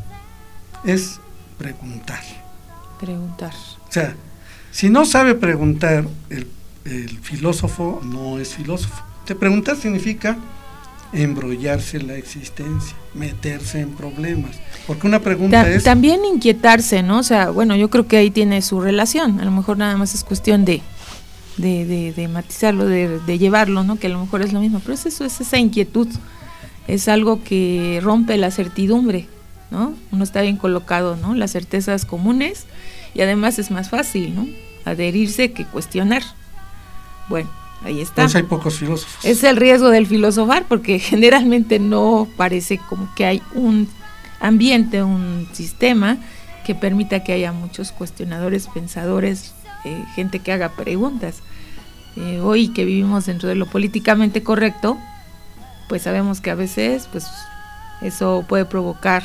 es preguntar. Preguntar. O sea, si no sabe preguntar, el, el filósofo no es filósofo. Te preguntar significa embrollarse la existencia, meterse en problemas, porque una pregunta Ta- es... También inquietarse, ¿no? O sea, bueno, yo creo que ahí tiene su relación, a lo mejor nada más es cuestión de... De, de, de matizarlo, de, de llevarlo, ¿no? Que a lo mejor es lo mismo, pero es eso, es esa inquietud, es algo que rompe la certidumbre, ¿no? Uno está bien colocado, ¿no? Las certezas comunes, y además es más fácil, ¿no? Adherirse que cuestionar. Bueno, ahí está. Pues hay pocos filósofos. Es el riesgo del filosofar, porque generalmente no parece como que hay un ambiente, un sistema que permita que haya muchos cuestionadores, pensadores, Eh, gente que haga preguntas. Eh, hoy que vivimos dentro de lo políticamente correcto, pues sabemos que a veces pues eso puede provocar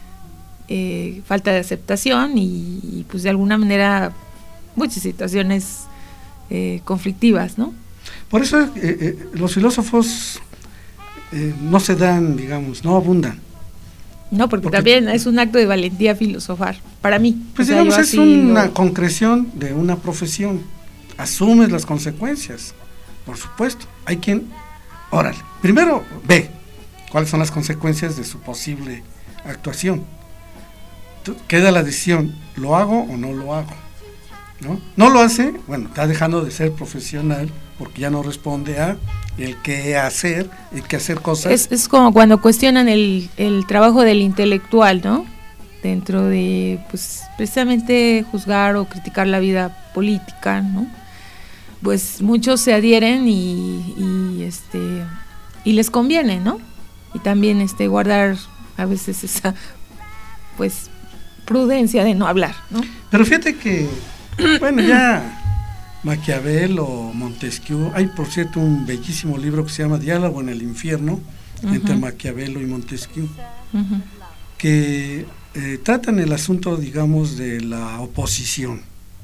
eh, falta de aceptación y, y pues de alguna manera muchas situaciones eh, conflictivas, ¿no? Por eso eh, eh, los filósofos eh, no se dan, digamos, no abundan. No, porque, porque también es un acto de valentía filosofar, para mí. Pues o sea, digamos, es una lo... concreción de una profesión. Asumes las consecuencias, por supuesto. Hay quien, órale, primero ve cuáles son las consecuencias de su posible actuación. queda la decisión, ¿lo hago o no lo hago? ¿No? No lo hace, bueno, está dejando de ser profesional porque ya no responde a el qué hacer, el qué hacer cosas. Es, es como cuando cuestionan el, el trabajo del intelectual, ¿no? Dentro de, pues, precisamente juzgar o criticar la vida política, ¿no? Pues muchos se adhieren y, y este y les conviene, ¿no? Y también este guardar a veces esa, pues, prudencia de no hablar, ¿no? Pero fíjate que, bueno, ya Maquiavelo, Montesquieu, hay por cierto un bellísimo libro que se llama Diálogo en el infierno, uh-huh. entre Maquiavelo y Montesquieu, uh-huh. que eh, tratan el asunto, digamos, de la oposición.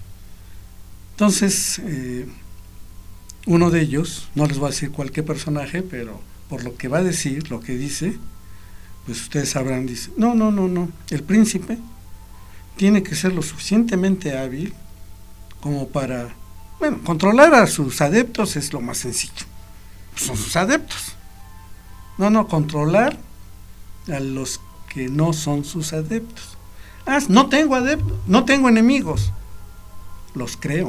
Entonces, eh, uno de ellos, no les voy a decir cualquier personaje, pero por lo que va a decir, lo que dice, pues ustedes sabrán, dice, no, no, no, no, el príncipe tiene que ser lo suficientemente hábil como para, bueno, controlar a sus adeptos es lo más sencillo, pues son sus adeptos. No, no, controlar a los que no son sus adeptos. Ah, no tengo adeptos, no tengo enemigos, los creo.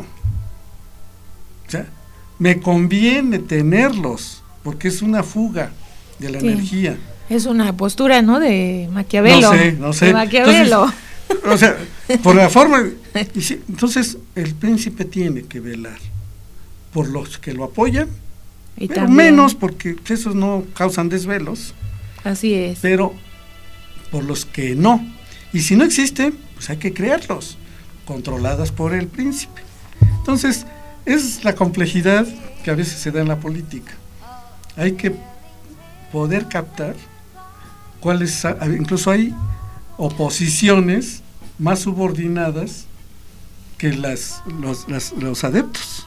O sea, me conviene tenerlos, porque es una fuga de la sí. energía. Es una postura, ¿no?, de Maquiavelo. No sé, no sé. De Maquiavelo. Entonces, o sea, por la forma... Y sí, entonces, el príncipe tiene que velar por los que lo apoyan, y pero también, menos porque esos no causan desvelos. Así es. Pero por los que no. Y si no existen, pues hay que crearlos, controladas por el príncipe. Entonces, es la complejidad que a veces se da en la política. Hay que poder captar cuáles, incluso hay oposiciones más subordinadas que las los, las, los adeptos.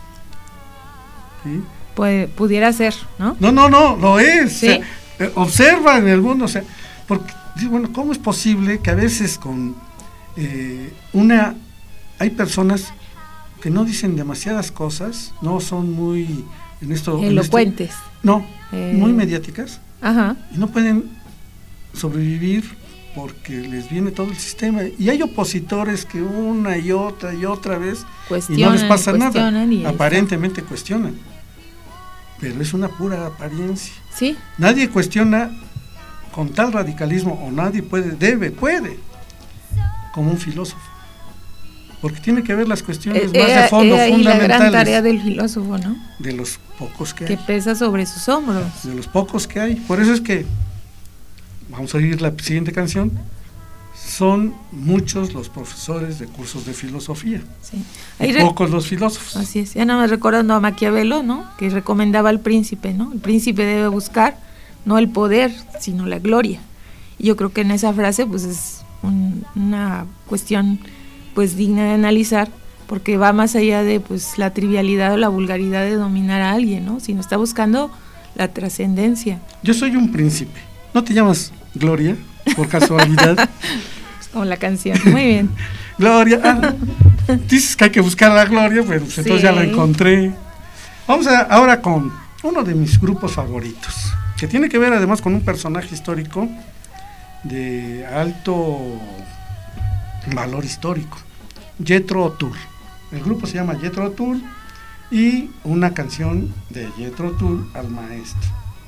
¿Sí? Pues pudiera ser, ¿no? No, no, no, lo es. ¿Sí? O sea, eh, observa en el mundo, o sea, porque, bueno, ¿cómo es posible que a veces con eh, una, hay personas que no dicen demasiadas cosas, no son muy en esto elocuentes, en esto, no, eh, muy mediáticas, ajá. y no pueden sobrevivir porque les viene todo el sistema, y hay opositores que una y otra y otra vez y no les pasa nada, aparentemente está. Cuestionan, pero es una pura apariencia. Sí. Nadie cuestiona con tal radicalismo, o nadie puede, debe, puede, como un filósofo, porque tiene que ver las cuestiones eh, más de fondo, eh, fundamentales. La gran tarea del filósofo, ¿no? De los pocos que, que hay. Que pesa sobre sus hombros. De los pocos que hay. Por eso es que, vamos a oír la siguiente canción, son muchos los profesores de cursos de filosofía. Sí. Y re- pocos los filósofos. Así es. Ya nada más recordando a Maquiavelo, ¿no? Que recomendaba al príncipe, ¿no? El príncipe debe buscar no el poder, sino la gloria. Y yo creo que en esa frase, pues es un, una cuestión pues digna de analizar, porque va más allá de pues la trivialidad o la vulgaridad de dominar a alguien, ¿no? Sino está buscando la trascendencia. Yo soy un príncipe. ¿No te llamas Gloria, por casualidad? Es como la canción. Muy bien. Gloria. Ah, dices que hay que buscar la gloria, pues sí. Entonces ya la encontré. Vamos a, ahora con uno de mis grupos favoritos, que tiene que ver además con un personaje histórico de alto valor histórico, Jethro Tull. El grupo se llama Jethro Tull y una canción de Jethro Tull al maestro.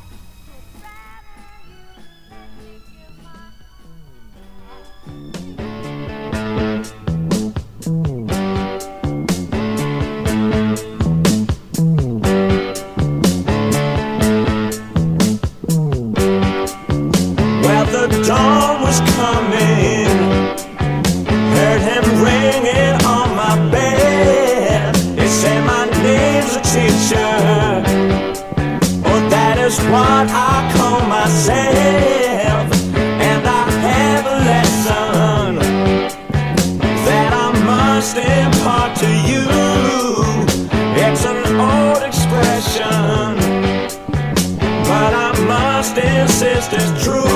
Well, the dawn was coming, heard him ringing on my bed. They say my name's a teacher, oh, that is what I call myself. And I have a lesson that I must impart to you. It's an old expression, but I must insist it's true.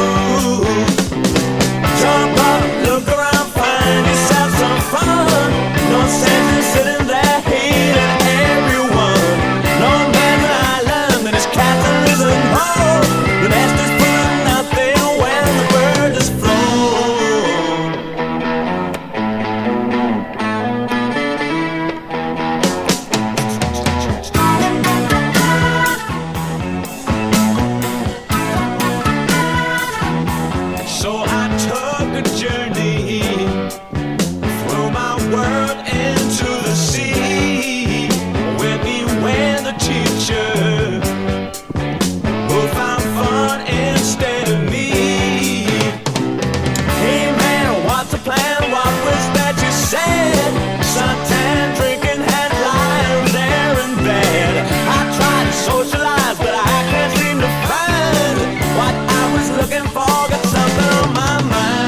Jump up, look around, find yourself some fun. No sense in sitting there hating everyone. No man's island and it's capitalism. Oh, the nest is full of nothing when the bird is flown. a journey through my world into the sea. With me when the teacher who found fun instead of me. Hey man, what's the plan? What was that you said? Suntan drinking headlines there in bed. I tried to socialize, but I can't seem to find what I was looking for. Got something on my mind.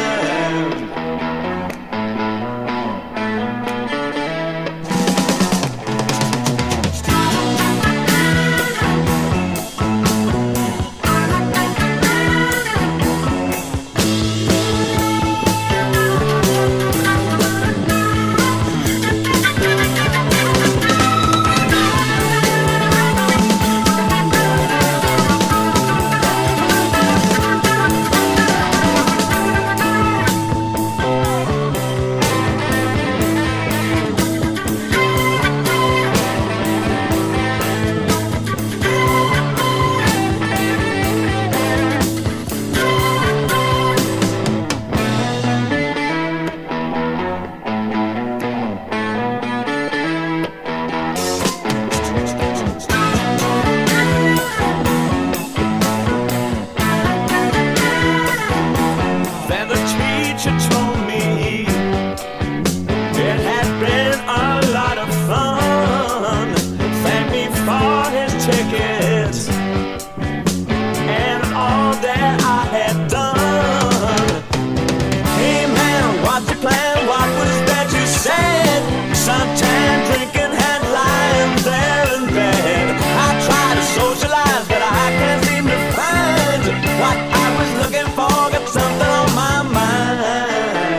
Then the teacher told me it had been a lot of fun. Thanked me for his tickets and all that I had done. Hey man, what's your plan? What was that you said? Suntan drinking headlines there in bed. I try to socialize, but I can't seem to find what I was looking for. Got something on my mind.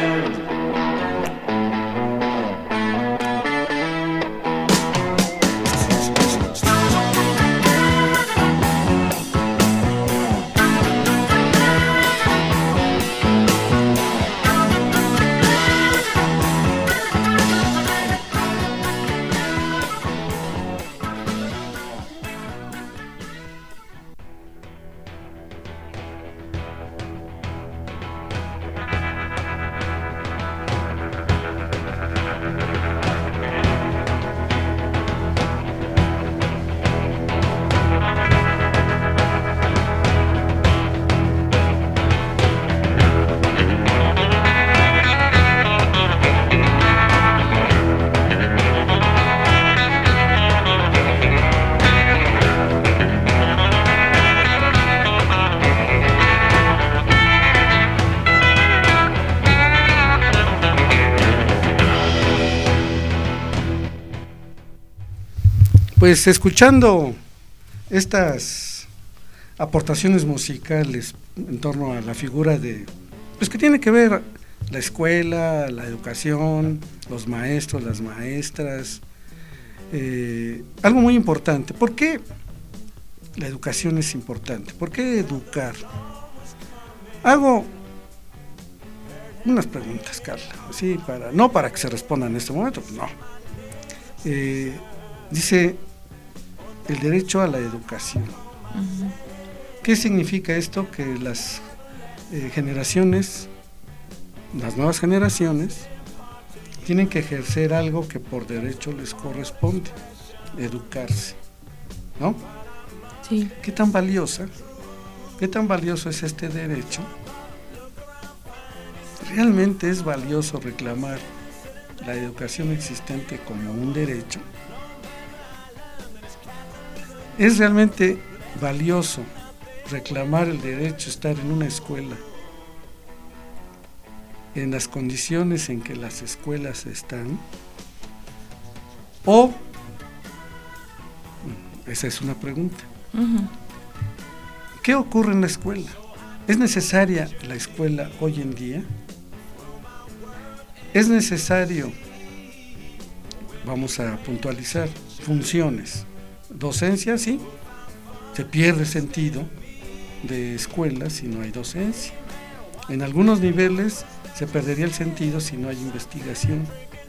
Pues escuchando estas aportaciones musicales en torno a la figura de, pues que tiene que ver la escuela, la educación, los maestros, las maestras, eh, algo muy importante. ¿Por qué la educación es importante? ¿Por qué educar? Hago unas preguntas, Carla, sí, para, no para que se respondan en este momento, pues no. Eh, dice el derecho a la educación. Uh-huh. ¿Qué significa esto? Que las eh, generaciones, las nuevas generaciones, tienen que ejercer algo que por derecho les corresponde, educarse, ¿no? Sí. ¿Qué tan valiosa, qué tan valioso es este derecho? ¿Realmente es valioso reclamar la educación existente como un derecho? ¿Es realmente valioso reclamar el derecho a estar en una escuela en las condiciones en que las escuelas están? ¿O esa es una pregunta? Uh-huh. ¿Qué ocurre en la escuela? ¿Es necesaria la escuela hoy en día? ¿Es necesario, vamos a puntualizar, funciones? Docencia, sí, se pierde sentido de escuela si no hay docencia. En algunos niveles se perdería el sentido si no hay investigación.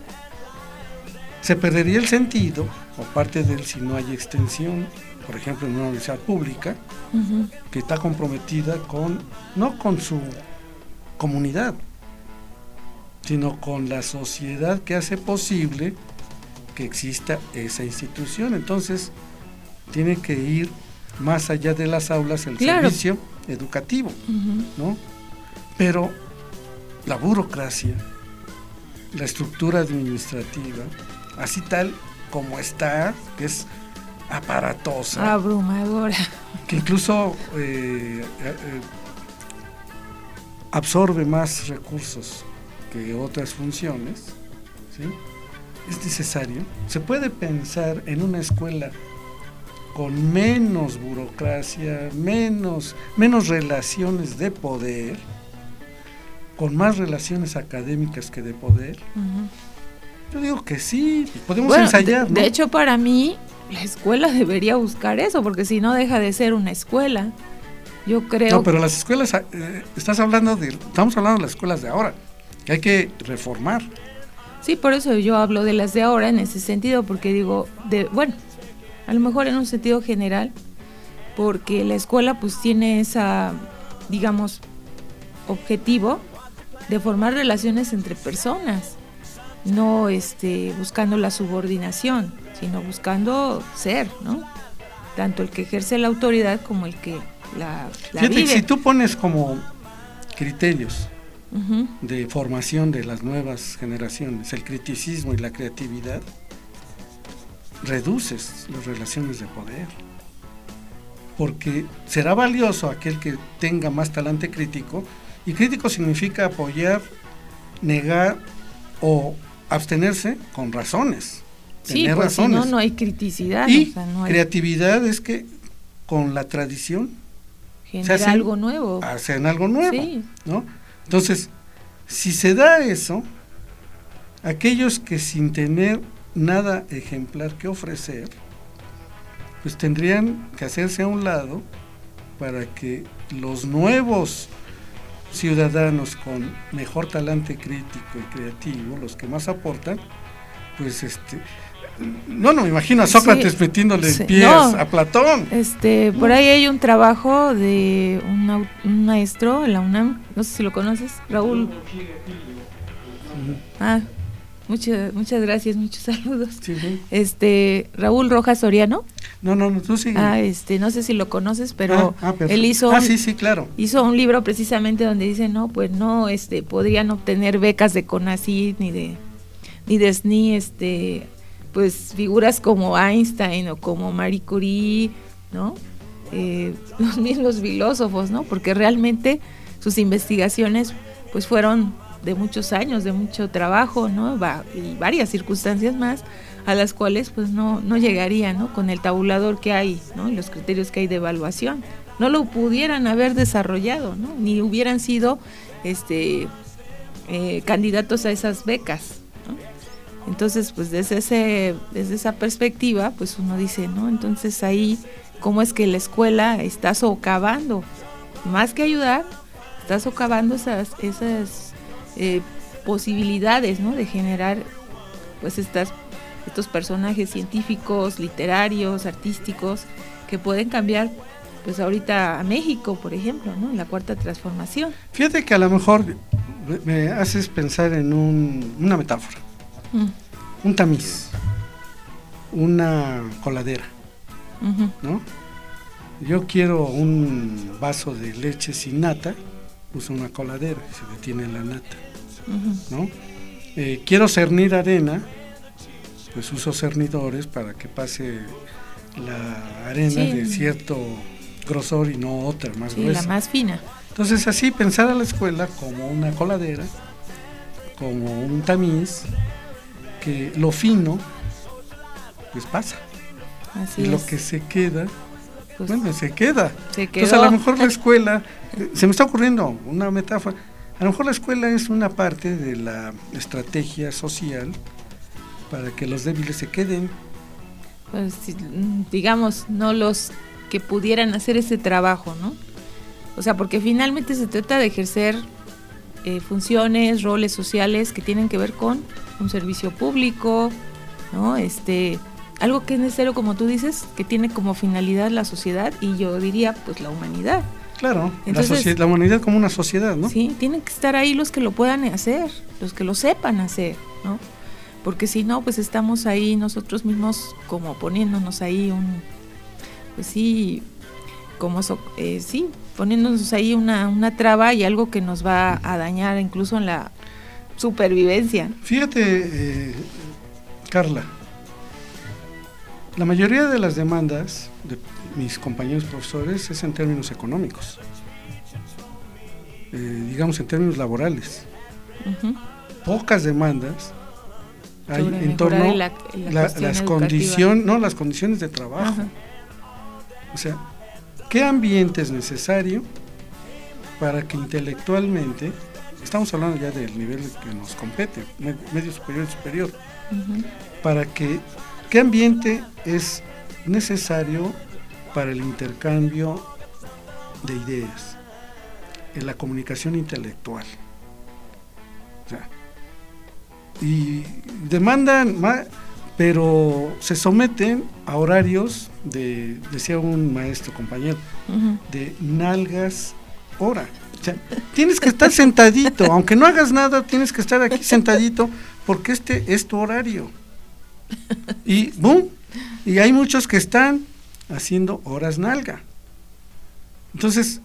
Se perdería el sentido, o parte de él, si no hay extensión. Por ejemplo, en una universidad pública, uh-huh, que está comprometida con, no con su comunidad, sino con la sociedad que hace posible que exista esa institución. Entonces, tiene que ir más allá de las aulas el claro. servicio educativo, uh-huh. ¿no? Pero la burocracia, la estructura administrativa, así tal como está, que es aparatosa, abrumadora, que incluso eh, eh, absorbe más recursos que otras funciones, ¿sí? Es necesario. Se puede pensar en una escuela con menos burocracia, menos, menos relaciones de poder, con más relaciones académicas que de poder. Uh-huh. Yo digo que sí, podemos bueno, ensayar, de, ¿no? De hecho, para mí, la escuela debería buscar eso, porque si no deja de ser una escuela. Yo creo... No, pero las escuelas, eh, estás hablando de, estamos hablando de las escuelas de ahora, que hay que reformar. Sí, por eso yo hablo de las de ahora en ese sentido, porque digo, de bueno, a lo mejor en un sentido general, porque la escuela pues tiene esa, digamos, objetivo de formar relaciones entre personas, no este buscando la subordinación, sino buscando ser, ¿no? Tanto el que ejerce la autoridad como el que la, la Fíjate, vive. Si tú pones como criterios uh-huh. de formación de las nuevas generaciones el criticismo y la creatividad, reduces las relaciones de poder, porque será valioso aquel que tenga más talante crítico, y crítico significa apoyar, negar o abstenerse con razones, sí, tener pues razones. Si no, no hay criticidad. Y o sea, no hay... creatividad es que con la tradición genera se hacen, algo nuevo. Hacen algo nuevo, sí. ¿no? Entonces, si se da eso, aquellos que sin tener nada ejemplar que ofrecer, pues tendrían que hacerse a un lado para que los nuevos ciudadanos con mejor talante crítico y creativo, los que más aportan, pues este, no, no me imagino a Sócrates sí, metiéndole sí, pies no, a Platón. Este, por ahí hay un trabajo de un, un maestro en la UNAM, no sé si lo conoces, Raúl. Uh-huh. Ah, muchas, muchas gracias, muchos saludos. Sí, sí. Este, Raúl Rojas Soriano. No, no, no, tú sigue. Ah, este, no sé si lo conoces, pero ah, ah, él hizo, ah, un, sí, sí, claro. hizo un libro precisamente donde dice, no, pues no, este, podrían obtener becas de CONACYT ni de, ni de S N I, este, pues figuras como Einstein o como Marie Curie, ¿no? Eh, los mismos filósofos, ¿no? Porque realmente sus investigaciones, pues fueron de muchos años, de mucho trabajo, ¿no? Va, y varias circunstancias más, a las cuales pues no, no llegaría, ¿no? Con el tabulador que hay, ¿no? Y los criterios que hay de evaluación. No lo pudieran haber desarrollado, ¿no? Ni hubieran sido este eh, candidatos a esas becas, ¿no? Entonces, pues desde ese, desde esa perspectiva, pues uno dice, ¿no? Entonces ahí, ¿cómo es que la escuela está socavando? Más que ayudar, está socavando esas, esas eh, posibilidades, ¿no? De generar pues estas estos personajes científicos, literarios, artísticos, que pueden cambiar, pues ahorita a México, por ejemplo, ¿no? La cuarta transformación. Fíjate que a lo mejor me haces pensar en un, una metáfora, mm. un tamiz, una coladera, uh-huh. ¿no? Yo quiero un vaso de leche sin nata, uso una coladera, se detiene la nata, uh-huh. ¿no? Eh, quiero cernir arena, pues uso cernidores para que pase la arena sí. de cierto grosor y no otra más sí, gruesa. La más fina. Entonces así pensar a la escuela como una coladera, como un tamiz, que lo fino pues pasa. Así y es. Lo que se queda, pues, bueno, se queda. Se quedó. Entonces a lo mejor la escuela, se me está ocurriendo una metáfora, a lo mejor la escuela es una parte de la estrategia social para que los débiles se queden. Pues digamos, no los que pudieran hacer ese trabajo, ¿no? O sea, porque finalmente se trata de ejercer eh, funciones, roles sociales que tienen que ver con un servicio público, ¿no? Este, algo que es necesario, como tú dices, que tiene como finalidad la sociedad y yo diría, pues la humanidad. Claro, Entonces, la, sociedad, la humanidad como una sociedad, ¿no? Sí, tienen que estar ahí los que lo puedan hacer, los que lo sepan hacer, ¿no? Porque si no, pues estamos ahí nosotros mismos como poniéndonos ahí un, pues sí, como so, eh, sí, poniéndonos ahí una, una traba y algo que nos va a dañar incluso en la supervivencia. Fíjate, eh, Carla, la mayoría de las demandas de mis compañeros profesores es en términos económicos, eh, digamos en términos laborales. Uh-huh. Pocas demandas hay sobre en torno a la, la la, las condiciones, no, las condiciones de trabajo. Uh-huh. O sea, ¿qué ambiente es necesario para que intelectualmente, estamos hablando ya del nivel que nos compete, medio superior y superior, uh-huh. para que, ¿qué ambiente es necesario para el intercambio de ideas, en la comunicación intelectual? O sea, y demandan más, pero se someten a horarios de, decía un maestro compañero, uh-huh. de nalgas hora. O sea, tienes que estar sentadito, aunque no hagas nada, tienes que estar aquí sentadito, porque este es tu horario. Y boom, y hay muchos que están haciendo horas nalga. Entonces,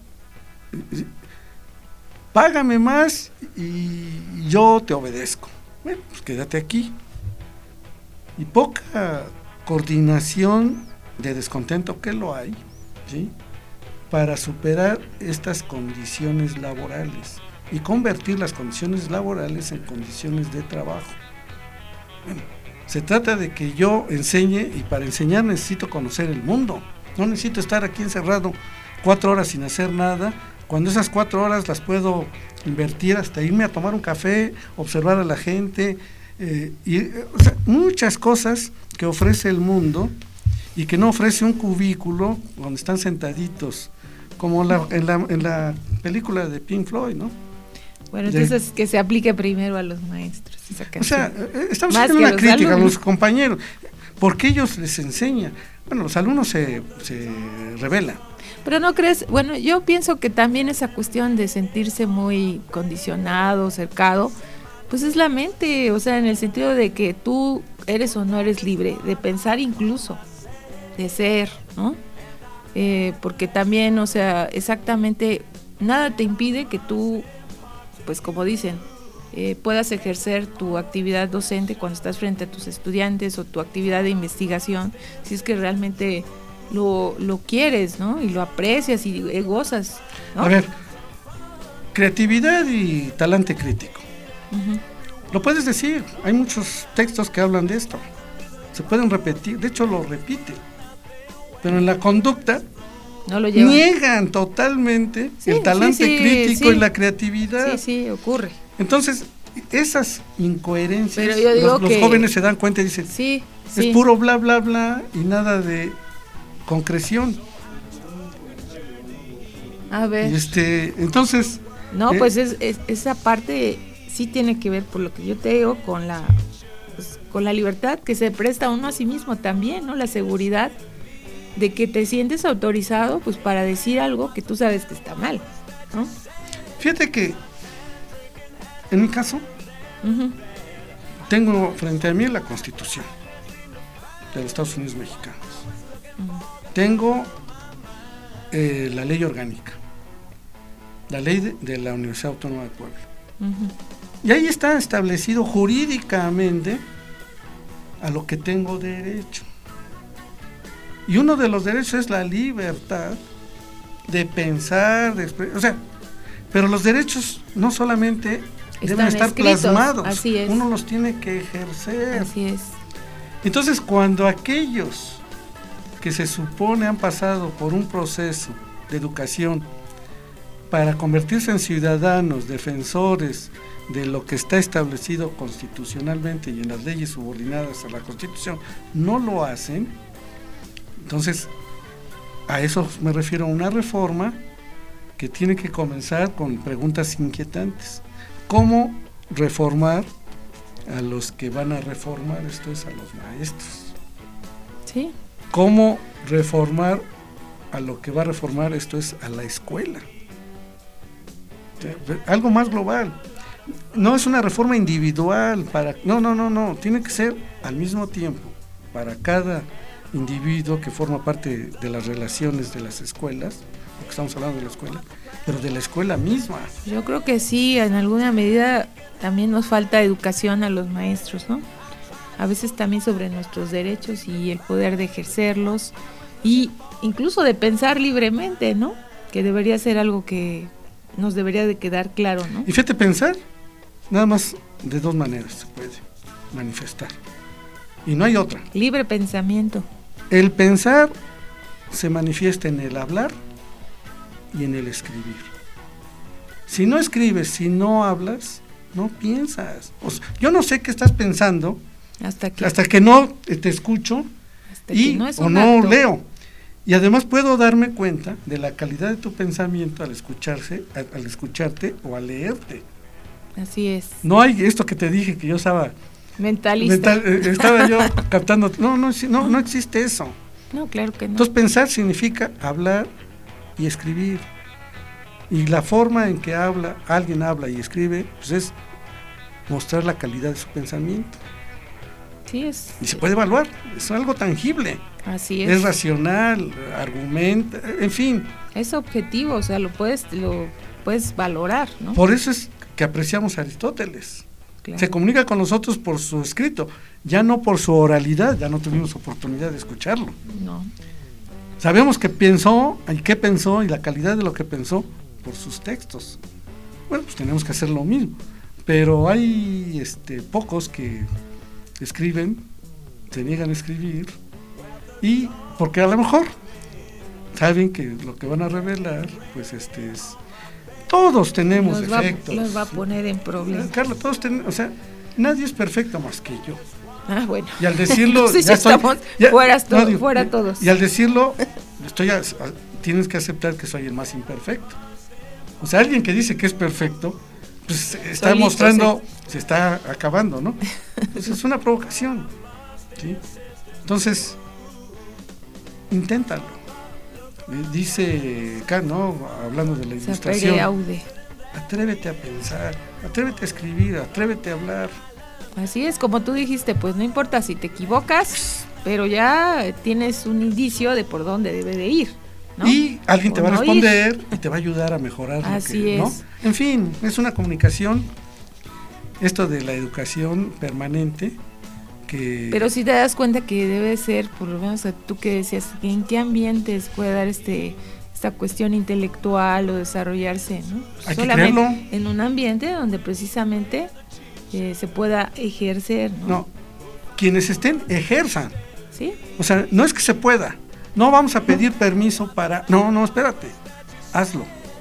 págame más y yo te obedezco. Bueno, pues quédate aquí. Y poca coordinación de descontento, que lo hay, ¿sí?, para superar estas condiciones laborales y convertir las condiciones laborales en condiciones de trabajo. Bueno, se trata de que yo enseñe, y para enseñar necesito conocer el mundo. No necesito estar aquí encerrado cuatro horas sin hacer nada, cuando esas cuatro horas las puedo invertir hasta irme a tomar un café, observar a la gente, eh, y, o sea, muchas cosas que ofrece el mundo y que no ofrece un cubículo donde están sentaditos, como la, en, la, en la película de Pink Floyd, ¿no? Bueno, entonces de, que se aplique primero a los maestros esa canción. O sea, estamos más haciendo una crítica alumnos. a los compañeros, porque ellos les enseñan. Bueno, los alumnos se, se rebelan. Pero no crees, bueno, yo pienso que también esa cuestión de sentirse muy condicionado, cercado, pues es la mente, o sea, en el sentido de que tú eres o no eres libre, de pensar incluso, de ser, ¿no? Eh, porque también, o sea, exactamente, nada te impide que tú, pues como dicen, eh, puedas ejercer tu actividad docente cuando estás frente a tus estudiantes, o tu actividad de investigación, si es que realmente lo, lo quieres, ¿no? Y lo aprecias y eh, gozas, ¿no? A ver, creatividad y talante crítico. Uh-huh. Lo puedes decir, hay muchos textos que hablan de esto, se pueden repetir, de hecho lo repiten, pero en la conducta no lo llevan. Niegan totalmente sí, el talante sí, sí, crítico sí. y la creatividad. Sí, sí, ocurre. Entonces, esas incoherencias, pero yo digo los, los que jóvenes se dan cuenta y dicen, sí, es sí. puro bla, bla, bla, y nada de concreción. A ver. Y este, entonces... No, eh, pues es, es, esa parte sí tiene que ver, por lo que yo te digo, con la, pues, con la libertad que se presta uno a sí mismo también, ¿no? La seguridad de que te sientes autorizado, pues, para decir algo que tú sabes que está mal, ¿no? Fíjate que, en mi caso, uh-huh. tengo frente a mí la Constitución de los Estados Unidos mexicanos. Uh-huh. Tengo eh, la ley orgánica, la ley de, de la Universidad Autónoma de Puebla. Uh-huh. Y ahí está establecido jurídicamente a lo que tengo derecho. Y uno de los derechos es la libertad de pensar, de expre- o sea, pero los derechos no solamente Están deben estar escritos, plasmados, así es. Uno los tiene que ejercer. Así es. Entonces, cuando aquellos que se supone han pasado por un proceso de educación para convertirse en ciudadanos, defensores de lo que está establecido constitucionalmente y en las leyes subordinadas a la Constitución, no lo hacen, entonces a eso me refiero, a una reforma que tiene que comenzar con preguntas inquietantes. ¿Cómo reformar a los que van a reformar? Esto es a los maestros. Sí. ¿Cómo reformar a lo que va a reformar esto es a la escuela. Algo más global. No es una reforma individual para, no, no, no, no, tiene que ser al mismo tiempo para cada individuo que forma parte de las relaciones de las escuelas, porque estamos hablando de la escuela, pero de la escuela misma. Yo creo que sí, en alguna medida también nos falta educación a los maestros, ¿no? A veces también sobre nuestros derechos y el poder de ejercerlos y incluso de pensar libremente, ¿no? Que debería ser algo que nos debería de quedar claro, ¿no? Y fíjate, pensar nada más de dos maneras se puede manifestar y no hay otra. Libre pensamiento. El pensar se manifiesta en el hablar y en el escribir. Si no escribes, si no hablas, no piensas. O sea, yo no sé qué estás pensando hasta que, hasta que no te escucho hasta y que no es o un no acto. leo. Y además puedo darme cuenta de la calidad de tu pensamiento al escucharse, al, al escucharte o al leerte. Así es. No hay esto que te dije que yo estaba mentalista. Mental, eh, estaba yo captando. No, no, no, no existe eso. No, claro que no. Entonces pensar significa hablar y escribir. Y la forma en que habla, alguien habla y escribe, pues es mostrar la calidad de su pensamiento. Sí, es. Y se puede evaluar, es algo tangible. Así es. Es racional, argumenta, en fin. Es objetivo, o sea, lo puedes, lo puedes valorar, ¿no? Por eso es que apreciamos a Aristóteles. Claro. Se comunica con nosotros por su escrito, ya no por su oralidad, ya no tuvimos oportunidad de escucharlo. No. Sabemos que pensó y qué pensó y la calidad de lo que pensó por sus textos. Bueno, pues tenemos que hacer lo mismo. Pero hay este, pocos que escriben, se niegan a escribir, y porque a lo mejor saben que lo que van a revelar, pues este es, todos tenemos los defectos. Va, los va a poner en problemas. Carla, todos tenemos, o sea, nadie es perfecto más que yo. Ah, bueno. Y al decirlo, Entonces ya estoy, estamos ya, fuera, to- no, digo, fuera todos. Y al decirlo, estoy a, a, tienes que aceptar que soy el más imperfecto. O sea, alguien que dice que es perfecto, pues está Solito, mostrando, sí. Se está acabando, ¿no? Entonces es una provocación, ¿sí? Entonces, inténtalo. Eh, dice Kant, ¿no? Hablando de la ilustración, atrévete a pensar, atrévete a escribir, atrévete a hablar. Así es, como tú dijiste, pues no importa si te equivocas, pero ya tienes un indicio de por dónde debe de ir, ¿no? Y alguien te o va no a responder ir. y te va a ayudar a mejorar. Así lo que, es. ¿no? En fin, es una comunicación, esto de la educación permanente, que... Pero si te das cuenta que debe ser, por lo menos tú que decías, ¿en qué ambientes puede dar este esta cuestión intelectual o desarrollarse, ¿no? Hay que Solamente creerlo. En un ambiente donde precisamente eh, se pueda ejercer, ¿no? No, quienes estén, ejerzan. ¿Sí? O sea, no es que se pueda, no vamos a pedir permiso para... No, no, espérate, hazlo.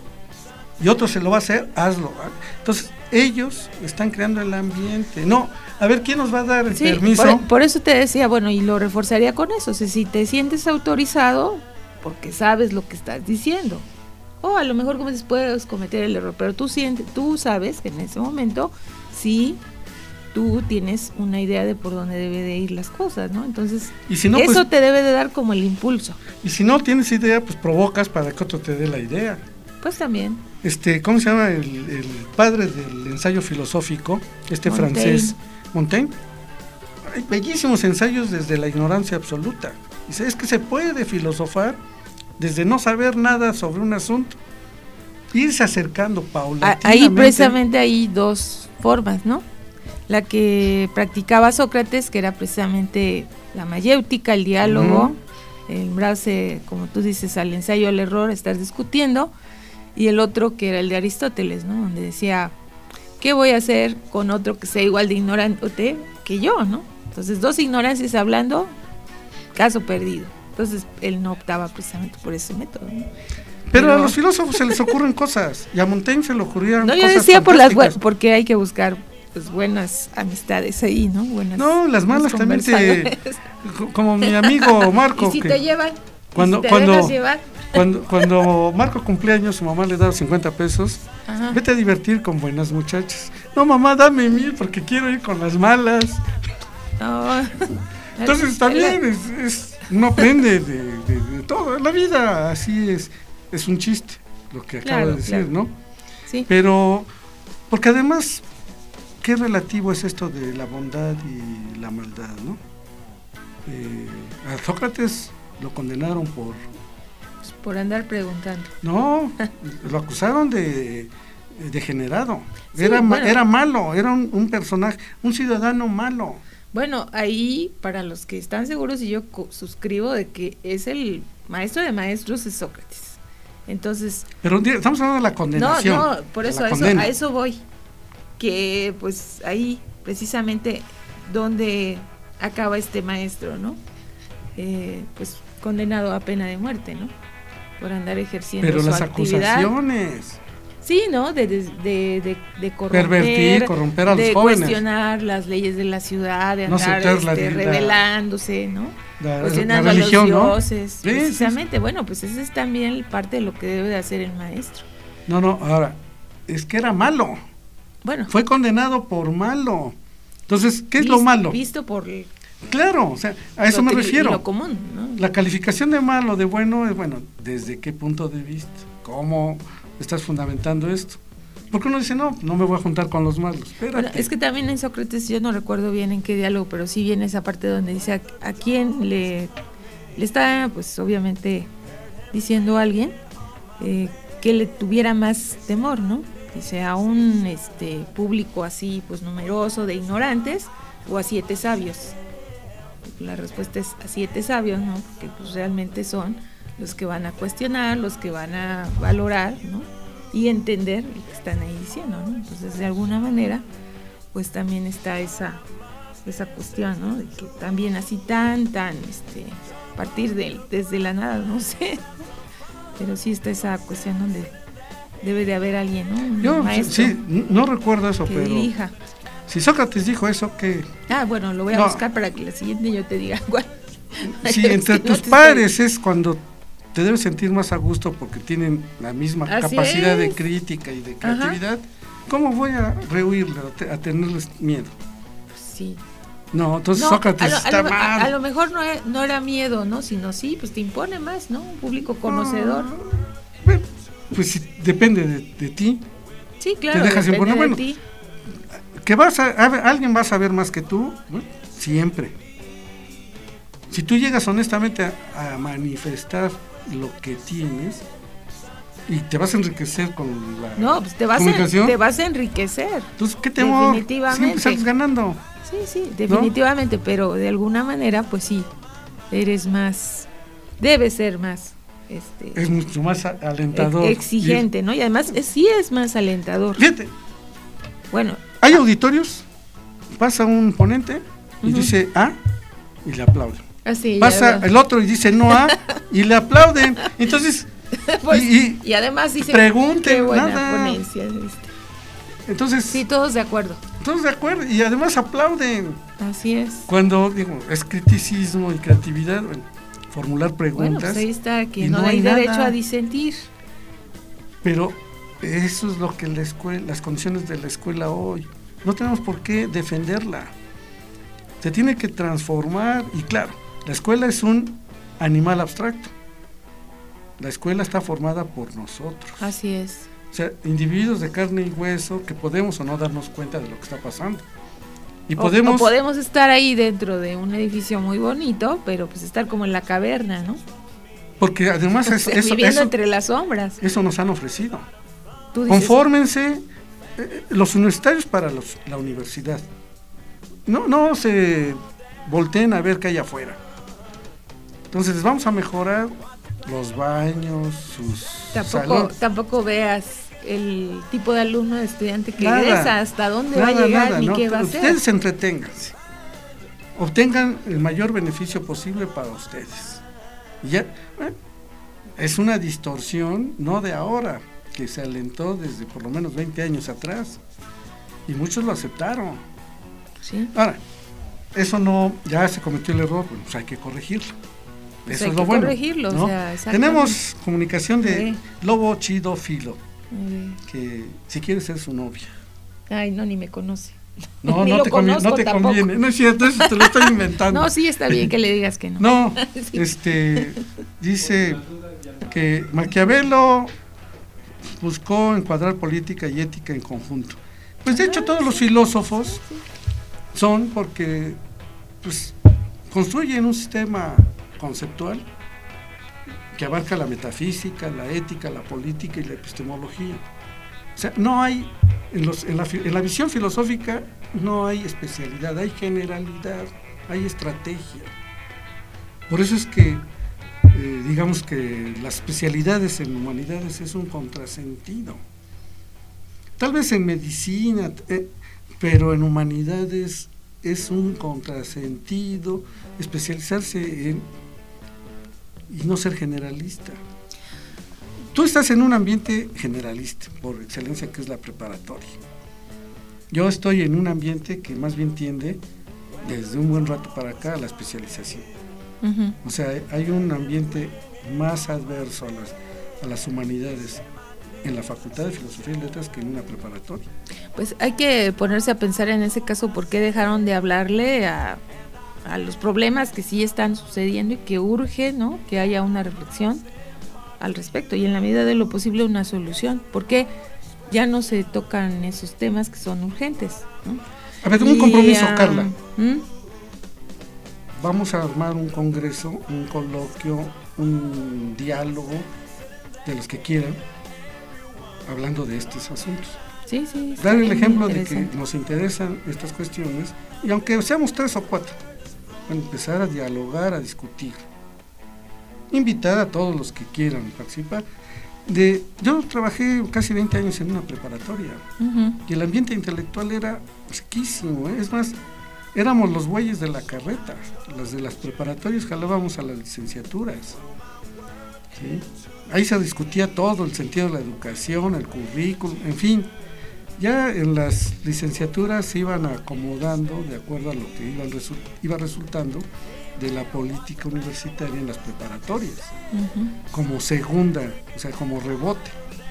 Y otro se lo va a hacer, hazlo. Entonces, ellos están creando el ambiente. No, a ver, ¿quién nos va a dar el Sí, permiso? Por, por eso te decía, bueno, y lo reforzaría con eso, o sea, si te sientes autorizado, porque sabes lo que estás diciendo. O a lo mejor, como dices, puedes cometer el error, pero tú, sientes, tú sabes que en ese momento sí tú tienes una idea de por dónde debe de ir las cosas, ¿no? Entonces, y si no, eso pues, te debe de dar como el impulso. Y si no tienes idea, pues provocas para que otro te dé la idea. Pues también. Este, ¿cómo se llama el, el padre del ensayo filosófico? Este Montaigne. francés, Montaigne. Hay bellísimos ensayos desde la ignorancia absoluta. Dice, es que se puede filosofar desde no saber nada sobre un asunto, irse acercando paulatinamente. Ahí precisamente hay dos formas, ¿no? La que practicaba Sócrates, que era precisamente la mayéutica, el diálogo, uh-huh. el brase, como tú dices, al ensayo al error, estar discutiendo, y el otro que era el de Aristóteles, ¿no? Donde decía, ¿qué voy a hacer con otro que sea igual de ignorante que yo, ¿no? Entonces, dos ignorancias hablando, caso perdido. Entonces, él no optaba precisamente por ese método, ¿no? Pero, Pero a los filósofos se les ocurren cosas, y a Montaigne se le ocurrían no, cosas. No, yo decía por las fantásticas. porque hay que buscar pues buenas amistades ahí, ¿no? Buenas. No, las malas también te, como mi amigo Marco. ¿Y si que te llevan? Cuando, ¿Y si te cuando, dejas llevar? Cuando, cuando Marco cumplía años, su mamá le daba cincuenta pesos. Ajá. Vete a divertir con buenas muchachas. No, mamá, dame mil porque quiero ir con las malas. No. Entonces también es, es, uno aprende de, de, de todo, la vida así es, es un chiste, lo que acabo Claro, de decir, claro. ¿no? Sí. Pero, porque además, ¿qué relativo es esto de la bondad y la maldad, no? Eh, a Sócrates lo condenaron por... Pues por andar preguntando. No, lo acusaron de degenerado. Sí, era, ma- bueno. era malo, era un, un personaje, un ciudadano malo. Bueno, ahí, para los que están seguros, y yo co- suscribo de que es el maestro de maestros es Sócrates. Entonces, Pero di- estamos hablando de la no, condenación. no, por de eso, la a eso, condena. a eso voy. Que pues ahí, precisamente, donde acaba este maestro, ¿no? Eh, pues condenado a pena de muerte, ¿no? Por andar ejerciendo Pero su las actividad. acusaciones. Sí, ¿no? De, de, de, de, de corromper, Pervertir, corromper a los de jóvenes. cuestionar las leyes de la ciudad, de No andar aceptar la- este, la- rebelándose, ¿no? La, Cuestionando la religión, a los ¿no? dioses, Sí, sí, precisamente. Bueno, pues esa es también parte de lo que debe de hacer el maestro. No, no, ahora, es que era malo. Bueno, Fue condenado por malo. Entonces, ¿qué es vis- lo malo? Visto por el- Claro, o sea, a eso lo me tri- refiero. lo común, ¿no? La calificación de malo, de bueno, es bueno, ¿desde qué punto de vista? ¿Cómo estás fundamentando esto? Porque uno dice, no, no me voy a juntar con los malos. Espérate. Bueno, es que también en Sócrates, yo no recuerdo bien en qué diálogo, pero sí viene esa parte donde dice a, a quién le, le está, pues obviamente, diciendo a alguien eh, que le tuviera más temor, ¿no? Dice a un este, público así, pues numeroso de ignorantes o a siete sabios. La respuesta es a siete sabios, ¿no? Porque pues realmente son los que van a cuestionar, los que van a valorar, ¿no? Y entender lo que están ahí diciendo, ¿no? Entonces, de alguna manera, pues también está esa esa cuestión, ¿no? De que también así tan, tan, este, partir de, desde la nada, no sé, pero sí está esa cuestión donde debe de haber alguien, ¿no? Un Yo, maestro sí, no recuerdo eso, que pero dirija. si Sócrates dijo eso, que Ah, bueno, lo voy a No. buscar para que la siguiente yo te diga cuál. si Es entre que no tus te padres es cuando te debes sentir más a gusto porque tienen la misma Así capacidad de es. crítica y de Ajá. creatividad, ¿cómo voy a rehuirle, a, te- a tenerles miedo? Sí. No, entonces No, Sócrates a lo, a está lo- a- mal. a lo mejor no, e- no era miedo, ¿no? Sino sí, pues te impone más, ¿no? Un público conocedor. Bueno, pues sí, depende de, de ti. Sí, claro, te dejas depende imponer. de Bueno, ti. que vas a, a ver, alguien va a saber más que tú, ¿no? Siempre. Si tú llegas honestamente a, a manifestar lo que tienes y te vas a enriquecer con la No, pues te vas, a, comunicación, te vas a enriquecer. entonces qué temor, Definitivamente. siempre sales ganando. Sí, sí, definitivamente, pero de alguna manera, pues sí, eres más, debe ser más, este, Es mucho más a- alentador. ex- exigente, ¿no? Y además es- sí es más alentador. Y- fíjate, Bueno, hay auditorios, pasa un ponente y Ujú. dice A y le aplauden. así. Pasa el otro y dice no A y le aplauden. Entonces, Pues, y, y- y además dice pregunten, qué buena nada. ponencia, ¿viste? entonces Sí, todos de acuerdo. todos de acuerdo y además aplauden. Así es. Cuando digo, es criticismo y creatividad, bueno, formular Bueno, preguntas, pues ahí está, que y no, no hay hay derecho nada. a disentir. pero eso es lo que la escuela, las condiciones de la escuela hoy. No tenemos por qué defenderla. Se tiene que transformar y claro, la escuela es un animal abstracto. La escuela está formada por nosotros. Así es. O sea, individuos de carne y hueso que podemos o no darnos cuenta de lo que está pasando. Y O- podemos, o podemos estar ahí dentro de un edificio muy bonito, pero pues estar como en la caverna, ¿no? porque además O eso, sea, eso, viviendo eso, entre las sombras. eso nos han ofrecido. Tú dices, Confórmense, eh, los universitarios para los, la universidad. No, no se volteen a ver qué hay afuera. Entonces vamos a mejorar los baños, sus tampoco, salones. tampoco veas el tipo de alumno, de estudiante que Nada, egresa, hasta dónde va a Nada, llegar nada, ni ¿no? qué va a Ustedes hacer. entreténganse. Obtengan el mayor beneficio posible para ustedes. Y ya, bueno, es una distorsión, no de ahora, que se alentó desde por lo menos veinte años atrás. Y muchos lo aceptaron. Sí. Ahora, eso no, ya se cometió el error, bueno, pues hay que corregirlo. Pues Eso hay es lo que bueno. corregirlo, ¿no? o sea, exactamente. Tenemos comunicación de Sí. Lobo Chido Filo, Eh, que si quiere ser su novia. Ay, no, ni me conoce. No, Ni no lo te conviene, no conozco te tampoco. conviene. No es cierto, eso te lo estoy inventando. No, sí, está bien que le digas que no. No, Sí. este, dice que Maquiavelo buscó encuadrar política y ética en conjunto. Pues de hecho todos los filósofos son porque pues construyen un sistema conceptual que abarca la metafísica, la ética, la política y la epistemología. O sea, no hay, en, los, en, la, en la visión filosófica no hay especialidad, hay generalidad, hay estrategia. Por eso es que, eh, digamos que las especialidades en humanidades es un contrasentido. Tal vez en medicina, eh, pero en humanidades es un contrasentido especializarse en y no ser generalista. Tú estás en un ambiente generalista, por excelencia, que es la preparatoria. Yo estoy en un ambiente que más bien tiende, desde un buen rato para acá, a la especialización. Uh-huh. O sea, hay un ambiente más adverso a las, a las humanidades en la Facultad de Filosofía y Letras que en una preparatoria. Pues hay que ponerse a pensar en ese caso por qué dejaron de hablarle a, a los problemas que sí están sucediendo y que urge, ¿no?, que haya una reflexión al respecto y en la medida de lo posible una solución, porque ya no se tocan esos temas que son urgentes, ¿no? A ver, un compromiso, uh, Carla. ¿hmm? Vamos a armar un congreso, un coloquio, un diálogo de los que quieran, hablando de estos asuntos. Sí, sí. Dar el ejemplo de que nos interesan estas cuestiones y aunque seamos tres o cuatro, bueno, empezar a dialogar, a discutir. Invitar a todos los que quieran participar. De, yo trabajé casi veinte años en una preparatoria uh-huh. y el ambiente intelectual era riquísimo, ¿eh? Es más, éramos los bueyes de la carreta, las de las preparatorias jalábamos a las licenciaturas, ¿sí? Ahí se discutía todo, el sentido de la educación, el currículum, en fin. Ya en las licenciaturas se iban acomodando de acuerdo a lo que iban resu- iba resultando de la política universitaria en las preparatorias, uh-huh. como segunda, o sea, como rebote.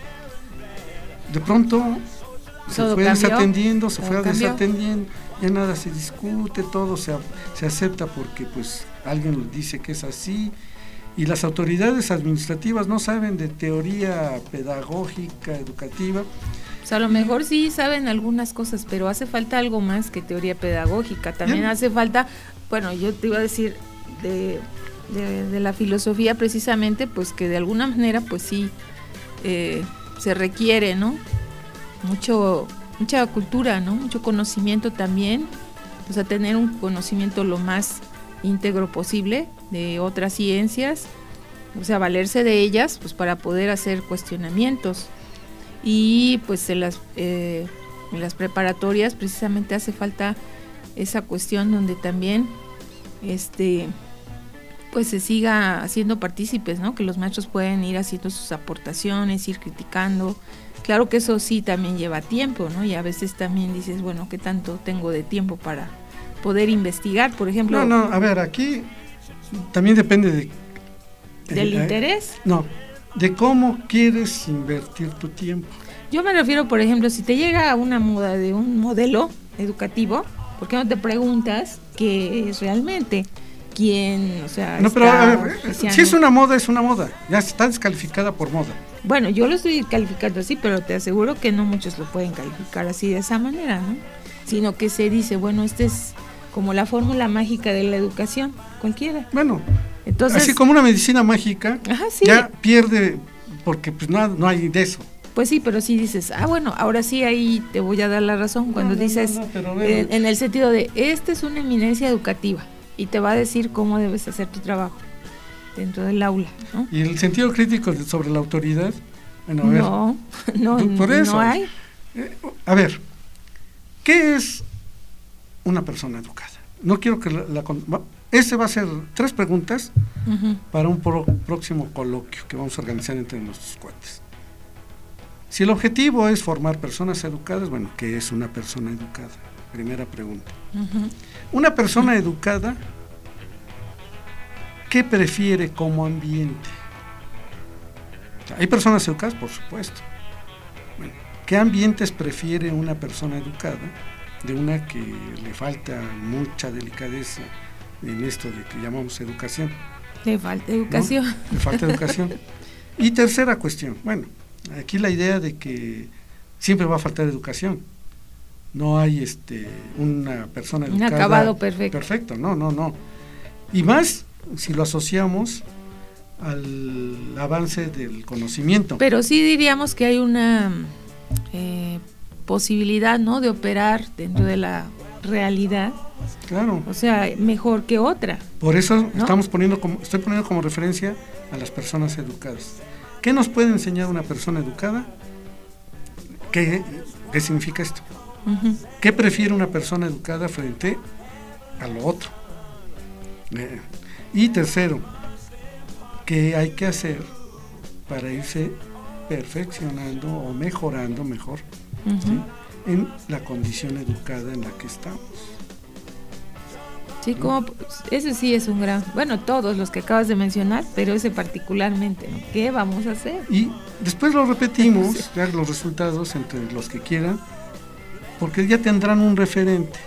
De pronto se todo fue cambió, desatendiendo, se fue cambió. desatendiendo, ya nada se discute, todo se, se acepta porque pues alguien dice que es así, y las autoridades administrativas no saben de teoría pedagógica, educativa. Pues a lo mejor sí saben algunas cosas, pero hace falta algo más que teoría pedagógica. También Bien. hace falta, bueno, yo te iba a decir de, de, de la filosofía precisamente, pues que de alguna manera, pues sí, eh, se requiere, ¿no? Mucho, mucha cultura, ¿no? Mucho conocimiento también, o sea, tener un conocimiento lo más íntegro posible de otras ciencias, o sea, valerse de ellas, pues para poder hacer cuestionamientos. Y pues en las, eh, en las preparatorias precisamente hace falta esa cuestión donde también este pues se siga haciendo partícipes, ¿no? Que los maestros pueden ir haciendo sus aportaciones, ir criticando. Claro que eso sí también lleva tiempo, ¿no? Y a veces también dices, bueno, ¿qué tanto tengo de tiempo para poder investigar? Por ejemplo... No, no, a ver, aquí también depende de... ¿Del eh, interés? Eh, no, de cómo quieres invertir tu tiempo. Yo me refiero, por ejemplo, si te llega una moda de un modelo educativo, ¿por qué no te preguntas qué es realmente? ¿Quién, o sea, no, pero está a ver, si es una moda, es una moda, ya está descalificada por moda. Bueno, yo lo estoy calificando así, pero te aseguro que no muchos lo pueden calificar así de esa manera, ¿no? Sino que se dice, bueno, esta es como la fórmula mágica de la educación, cualquiera. Bueno, entonces, así como una medicina mágica, ajá, sí. ya pierde, porque pues no, no hay de eso. Pues sí, pero sí dices, ah, bueno, ahora sí ahí te voy a dar la razón cuando no, no, dices, no, no, pero bueno. en, en el sentido de, esta es una eminencia educativa y te va a decir cómo debes hacer tu trabajo dentro del aula, ¿no? Y el sentido crítico sobre la autoridad, bueno, a ver, no, no, por eso, no hay. Eh, a ver, ¿qué es una persona educada? No quiero que la, la este va a ser tres preguntas uh-huh. para un pro, próximo coloquio que vamos a organizar entre nuestros cuates. Si el objetivo es formar personas educadas, bueno, ¿qué es una persona educada? Primera pregunta. Uh-huh. Una persona uh-huh. educada, ¿qué prefiere como ambiente? Hay personas educadas, por supuesto. Bueno, ¿qué ambientes prefiere una persona educada? de una que le falta mucha delicadeza en esto de que llamamos educación. Le falta educación. ¿No? Le falta educación. Y tercera cuestión, bueno, aquí la idea de que siempre va a faltar educación. No hay este una persona educada. Un acabado perfecto. Perfecto, no, no, no. Y más si lo asociamos al avance del conocimiento. Pero sí diríamos que hay una eh, posibilidad, ¿no?, de operar dentro de la realidad. Claro. O sea, mejor que otra. Por eso ¿no? estamos poniendo como, estoy poniendo como referencia a las personas educadas. ¿Qué nos puede enseñar una persona educada? ¿Qué, qué significa esto? Uh-huh. ¿Qué prefiere una persona educada frente a lo otro? Eh, y tercero, ¿qué hay que hacer para irse perfeccionando o mejorando mejor uh-huh. ¿sí? en la condición educada en la que estamos? Sí, como ese sí es un gran, bueno, todos los que acabas de mencionar, pero ese particularmente, ¿no? ¿Qué vamos a hacer? Y después lo repetimos, sí. ya los resultados entre los que quieran, porque ya tendrán un referente.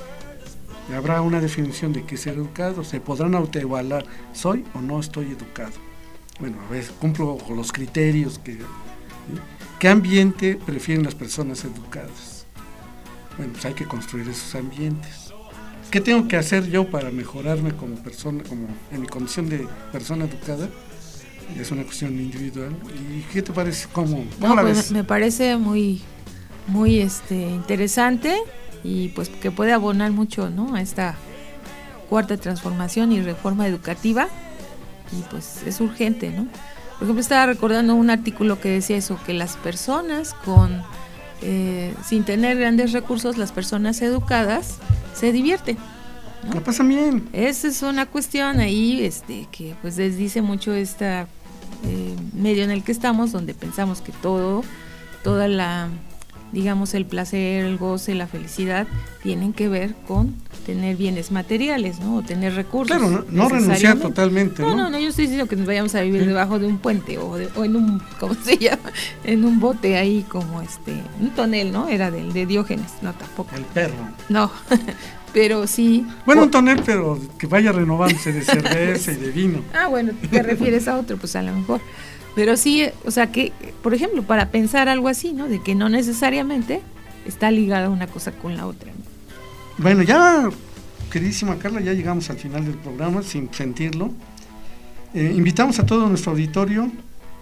Habrá una definición de qué es ser educado, se podrán autoevaluar, ¿soy o no estoy educado? Bueno, a ver, cumplo con los criterios que... ¿sí? ¿Qué ambiente prefieren las personas educadas? Bueno, pues hay que construir esos ambientes. ¿Qué tengo que hacer yo para mejorarme como persona, como en mi condición de persona educada? Es una cuestión individual. ¿Y qué te parece? ¿Cómo, cómo no, la pues ves? Me parece muy, muy este, interesante y pues que puede abonar mucho, ¿no?, a esta cuarta transformación y reforma educativa, y pues es urgente, ¿no? Por ejemplo, estaba recordando un artículo que decía eso, que las personas con eh, sin tener grandes recursos, las personas educadas se divierten, ¿no? Lo pasan bien. Esa es una cuestión ahí, este, que pues desdice mucho esta eh, medio en el que estamos, donde pensamos que todo, toda la, digamos, el placer, el goce, la felicidad, tienen que ver con tener bienes materiales, ¿no? O tener recursos. Claro, no, no renunciar totalmente, ¿no? No, no, no, yo estoy diciendo que nos vayamos a vivir ¿sí? debajo de un puente o, de, o en un, ¿cómo se llama? En un bote ahí como este, un tonel, ¿no? Era del de Diógenes, no, tampoco. El perro. No, pero sí. Bueno, un tonel, pero que vaya renovándose de cerveza y de vino. Ah, bueno, ¿te refieres a otro? Pues a lo mejor. Pero sí, o sea que, por ejemplo, para pensar algo así, ¿no? De que no necesariamente está ligada una cosa con la otra, ¿no? Bueno, ya, queridísima Carla, ya llegamos al final del programa, sin sentirlo. Eh, invitamos a todo nuestro auditorio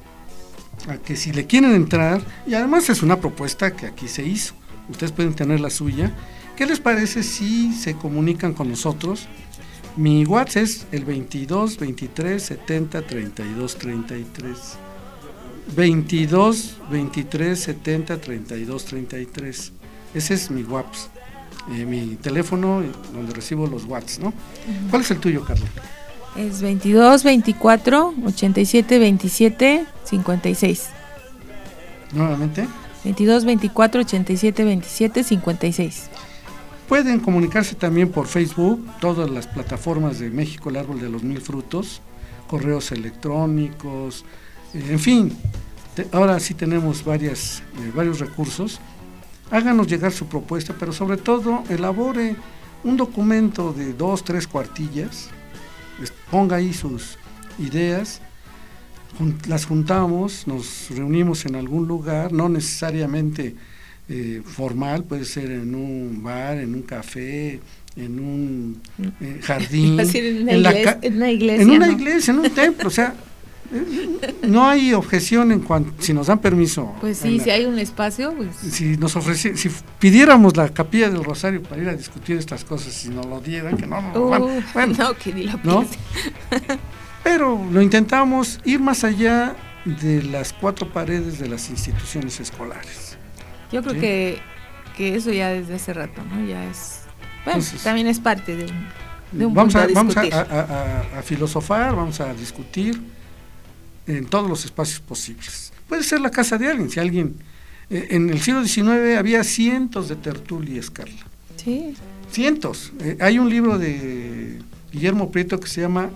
a que si le quieren entrar, y además es una propuesta que aquí se hizo, ustedes pueden tener la suya. ¿Qué les parece si se comunican con nosotros? Mi WhatsApp es el veintidós, veintitrés, setenta, treinta y dos, treinta y tres. veintidós, veintitrés, setenta, treinta y dos, treinta y tres. Ese es mi WhatsApp, eh, mi teléfono donde recibo los WhatsApp, ¿no? Uh-huh. ¿Cuál es el tuyo, Carla? Es veintidós, veinticuatro, ochenta y siete, veintisiete, cincuenta y seis. ¿Nuevamente? veintidós, veinticuatro, ochenta y siete, veintisiete, cincuenta y seis. Pueden comunicarse también por Facebook, todas las plataformas de México, el Árbol de los Mil Frutos, correos electrónicos, eh, en fin, te, ahora sí tenemos varias, eh, varios recursos. Háganos llegar su propuesta, pero sobre todo elabore un documento de dos, tres cuartillas, ponga ahí sus ideas, las juntamos, nos reunimos en algún lugar, no necesariamente Eh, formal, puede ser en un bar, en un café, en un eh, jardín, en una, en, iglesia, la ca- en una iglesia, en una ¿no? iglesia, en un templo, o sea, eh, no hay objeción en cuanto, si nos dan permiso. Pues sí, la, si hay un espacio, pues. Si nos ofreci- si pidiéramos la Capilla del Rosario para ir a discutir estas cosas, si nos lo dieran, que no, no, uh, bueno, bueno, no, que ni la ¿no? piense. Pero lo intentamos ir más allá de las cuatro paredes de las instituciones escolares. Yo creo ¿sí? que, que eso ya desde hace rato, ¿no? Ya es, bueno, entonces, también es parte de un, de un vamos punto a, a vamos a, a, a, a filosofar, vamos a discutir en todos los espacios posibles. Puede ser la casa de alguien, si alguien, eh, en el siglo diecinueve había cientos de tertulias, Carla. Sí. Cientos. Eh, hay un libro de Guillermo Prieto que se llama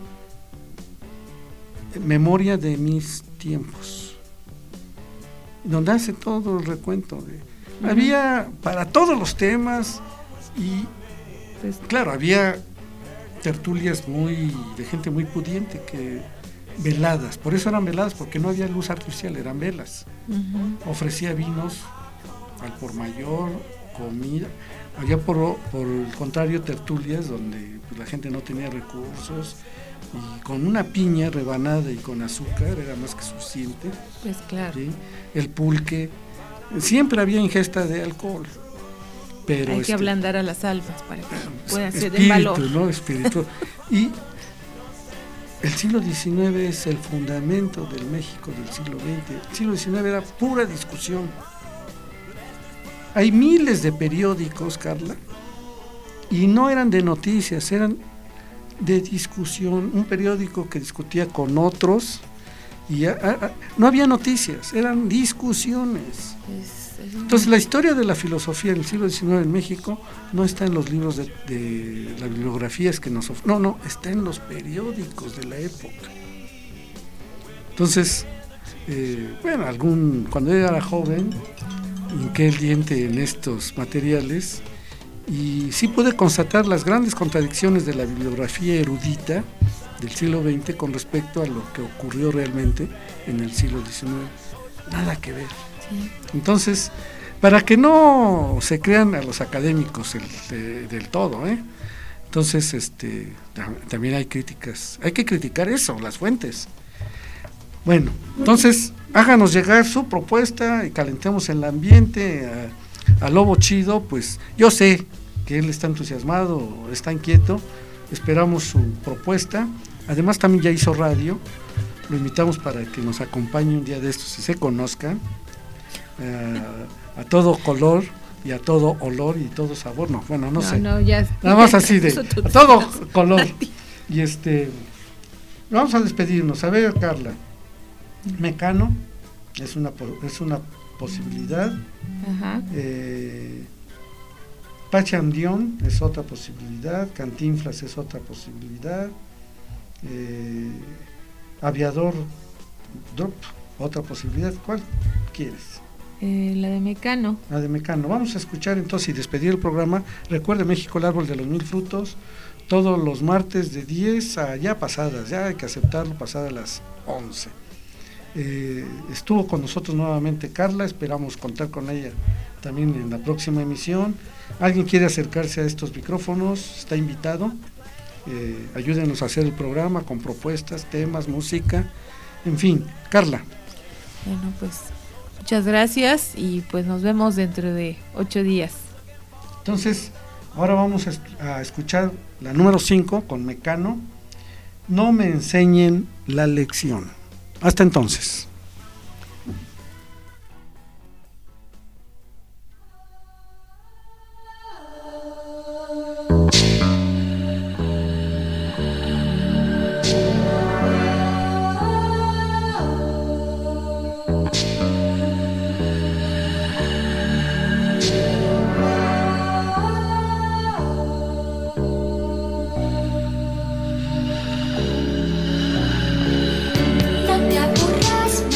Memoria de mis tiempos, donde hace todo el recuento de, uh-huh. había para todos los temas, Y pues, claro, había tertulias muy de gente muy pudiente, que veladas, por eso eran veladas, porque no había luz artificial, eran velas. Uh-huh. Ofrecía vinos al por mayor, comida. Había por, por el contrario tertulias donde pues, la gente no tenía recursos, y con una piña rebanada y con azúcar era más que suficiente. Pues claro. ¿Sí? El pulque, siempre había ingesta de alcohol. Pero hay este, que ablandar a las almas para que puedan ser en valor. ¿no? Espíritu. Y el siglo diecinueve es el fundamento del México del siglo veinte. El siglo diecinueve era pura discusión. Hay miles de periódicos, Carla, y no eran de noticias, eran de discusión. Un periódico que discutía con otros, y a, a, no había noticias, eran discusiones. Es, es Entonces la historia de la filosofía del siglo diecinueve en México no está en los libros de, de las bibliografías que nos ofrecen, no, no, está en los periódicos de la época. Entonces, eh, bueno, algún cuando yo era joven, hinqué el diente en estos materiales y sí pude constatar las grandes contradicciones de la bibliografía erudita del siglo veinte con respecto a lo que ocurrió realmente en el siglo diecinueve. Nada que ver. Sí. Entonces, para que no se crean a los académicos el, de, del todo, ¿eh? Entonces, este, también hay críticas, hay que criticar eso, las fuentes. Bueno, entonces, háganos llegar su propuesta y calentemos el ambiente. A, a Lobo Chido, pues yo sé que él está entusiasmado, está inquieto, esperamos su propuesta. Además también ya hizo radio, lo invitamos para que nos acompañe un día de estos y se conozcan eh, a todo color y a todo olor y todo sabor, no, bueno, no, no sé, no, ya, nada más así de, a todo color. Y este, vamos a despedirnos. A ver, Carla, Mecano es una, es una posibilidad. Ajá. Eh, Pachandión es otra posibilidad, Cantinflas es otra posibilidad, eh, Aviador Drop, otra posibilidad. ¿Cuál quieres? Eh, la de Mecano. La de Mecano. Vamos a escuchar entonces y despedir el programa. Recuerde, México, el árbol de los mil frutos, todos los martes de diez a ya pasadas, ya hay que aceptarlo, pasadas las once. Eh, estuvo con nosotros nuevamente Carla, esperamos contar con ella también en la próxima emisión. ¿Alguien quiere acercarse a estos micrófonos? Está invitado. Eh, ayúdenos a hacer el programa con propuestas, temas, música, en fin. Carla. Bueno, pues muchas gracias y pues nos vemos dentro de ocho días. Entonces, ahora vamos a, a escuchar la número cinco con Mecano. No me enseñen la lección. Hasta entonces. No te aburras.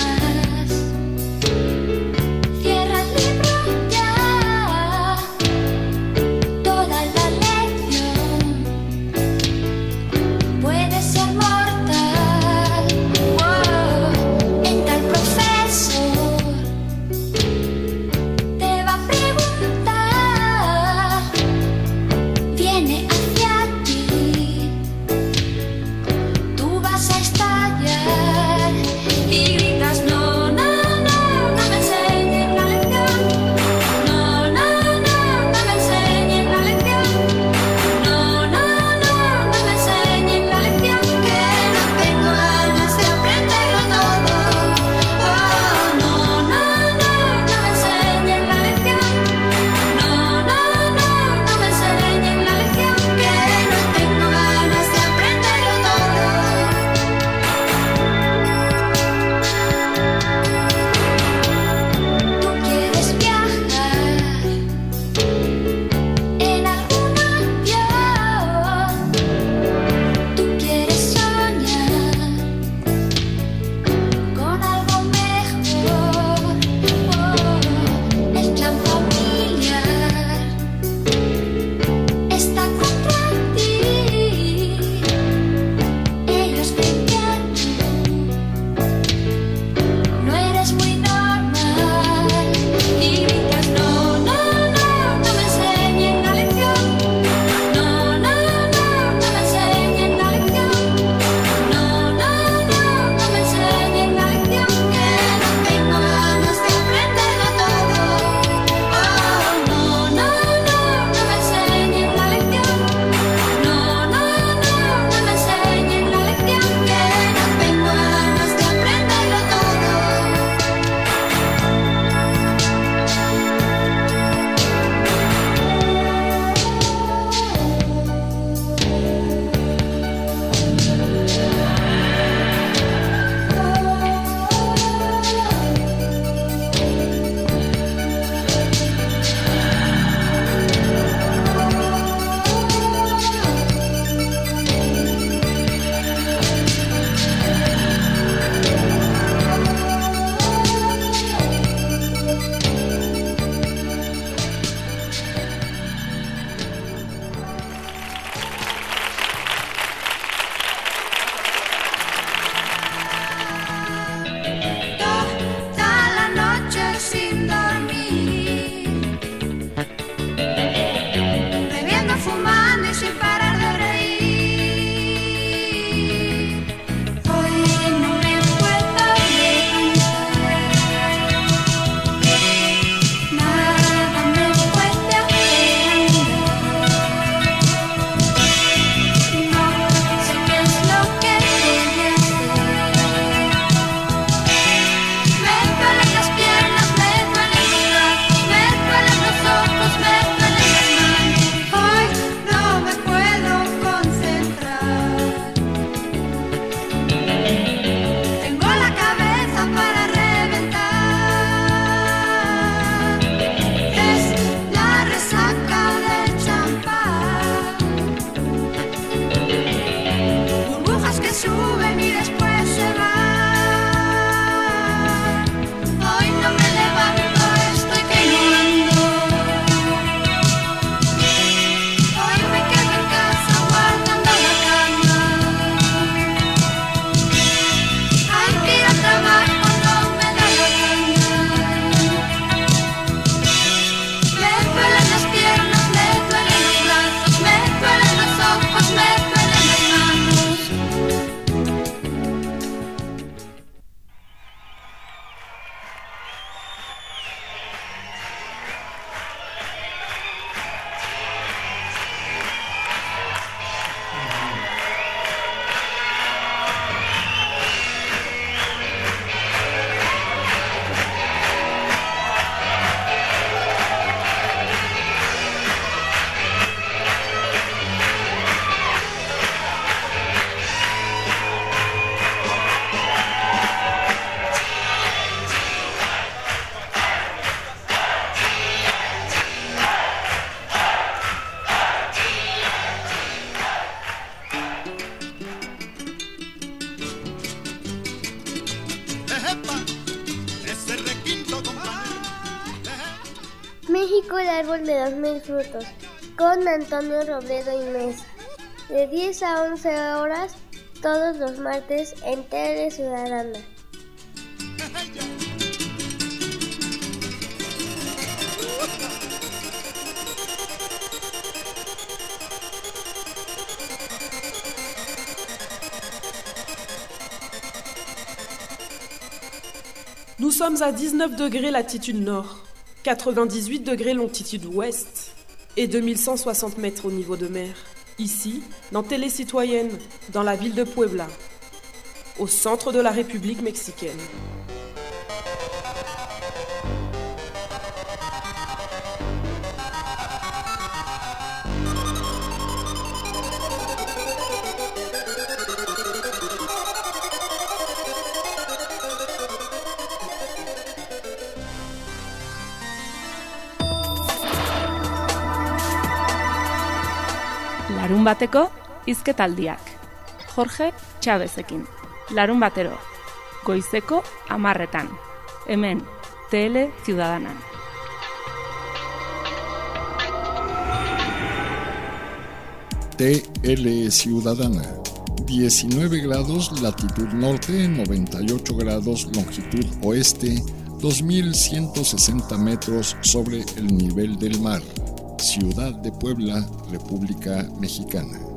México, el árbol de los mil frutos, con Antonio Robledo y Mes, de diez a once horas, todos los martes en Tele Ciudadana. Nous sommes à dix-neuf degrés latitude nord, quatre-vingt-dix-huit degrés longitude ouest et deux mille cent soixante mètres au niveau de mer. Ici, dans Télé Citoyenne, dans la ville de Puebla, au centre de la République mexicaine. Larun bateko hizketaldiak. Jorge Chavezekin. Larun batero. Goizeko hamarretan. Hemen, Tele Ciudadanan. T L Ciudadana. diecinueve grados latitud norte, noventa y ocho grados longitud oeste, dos mil ciento sesenta metros sobre el nivel del mar. Ciudad de Puebla, República Mexicana.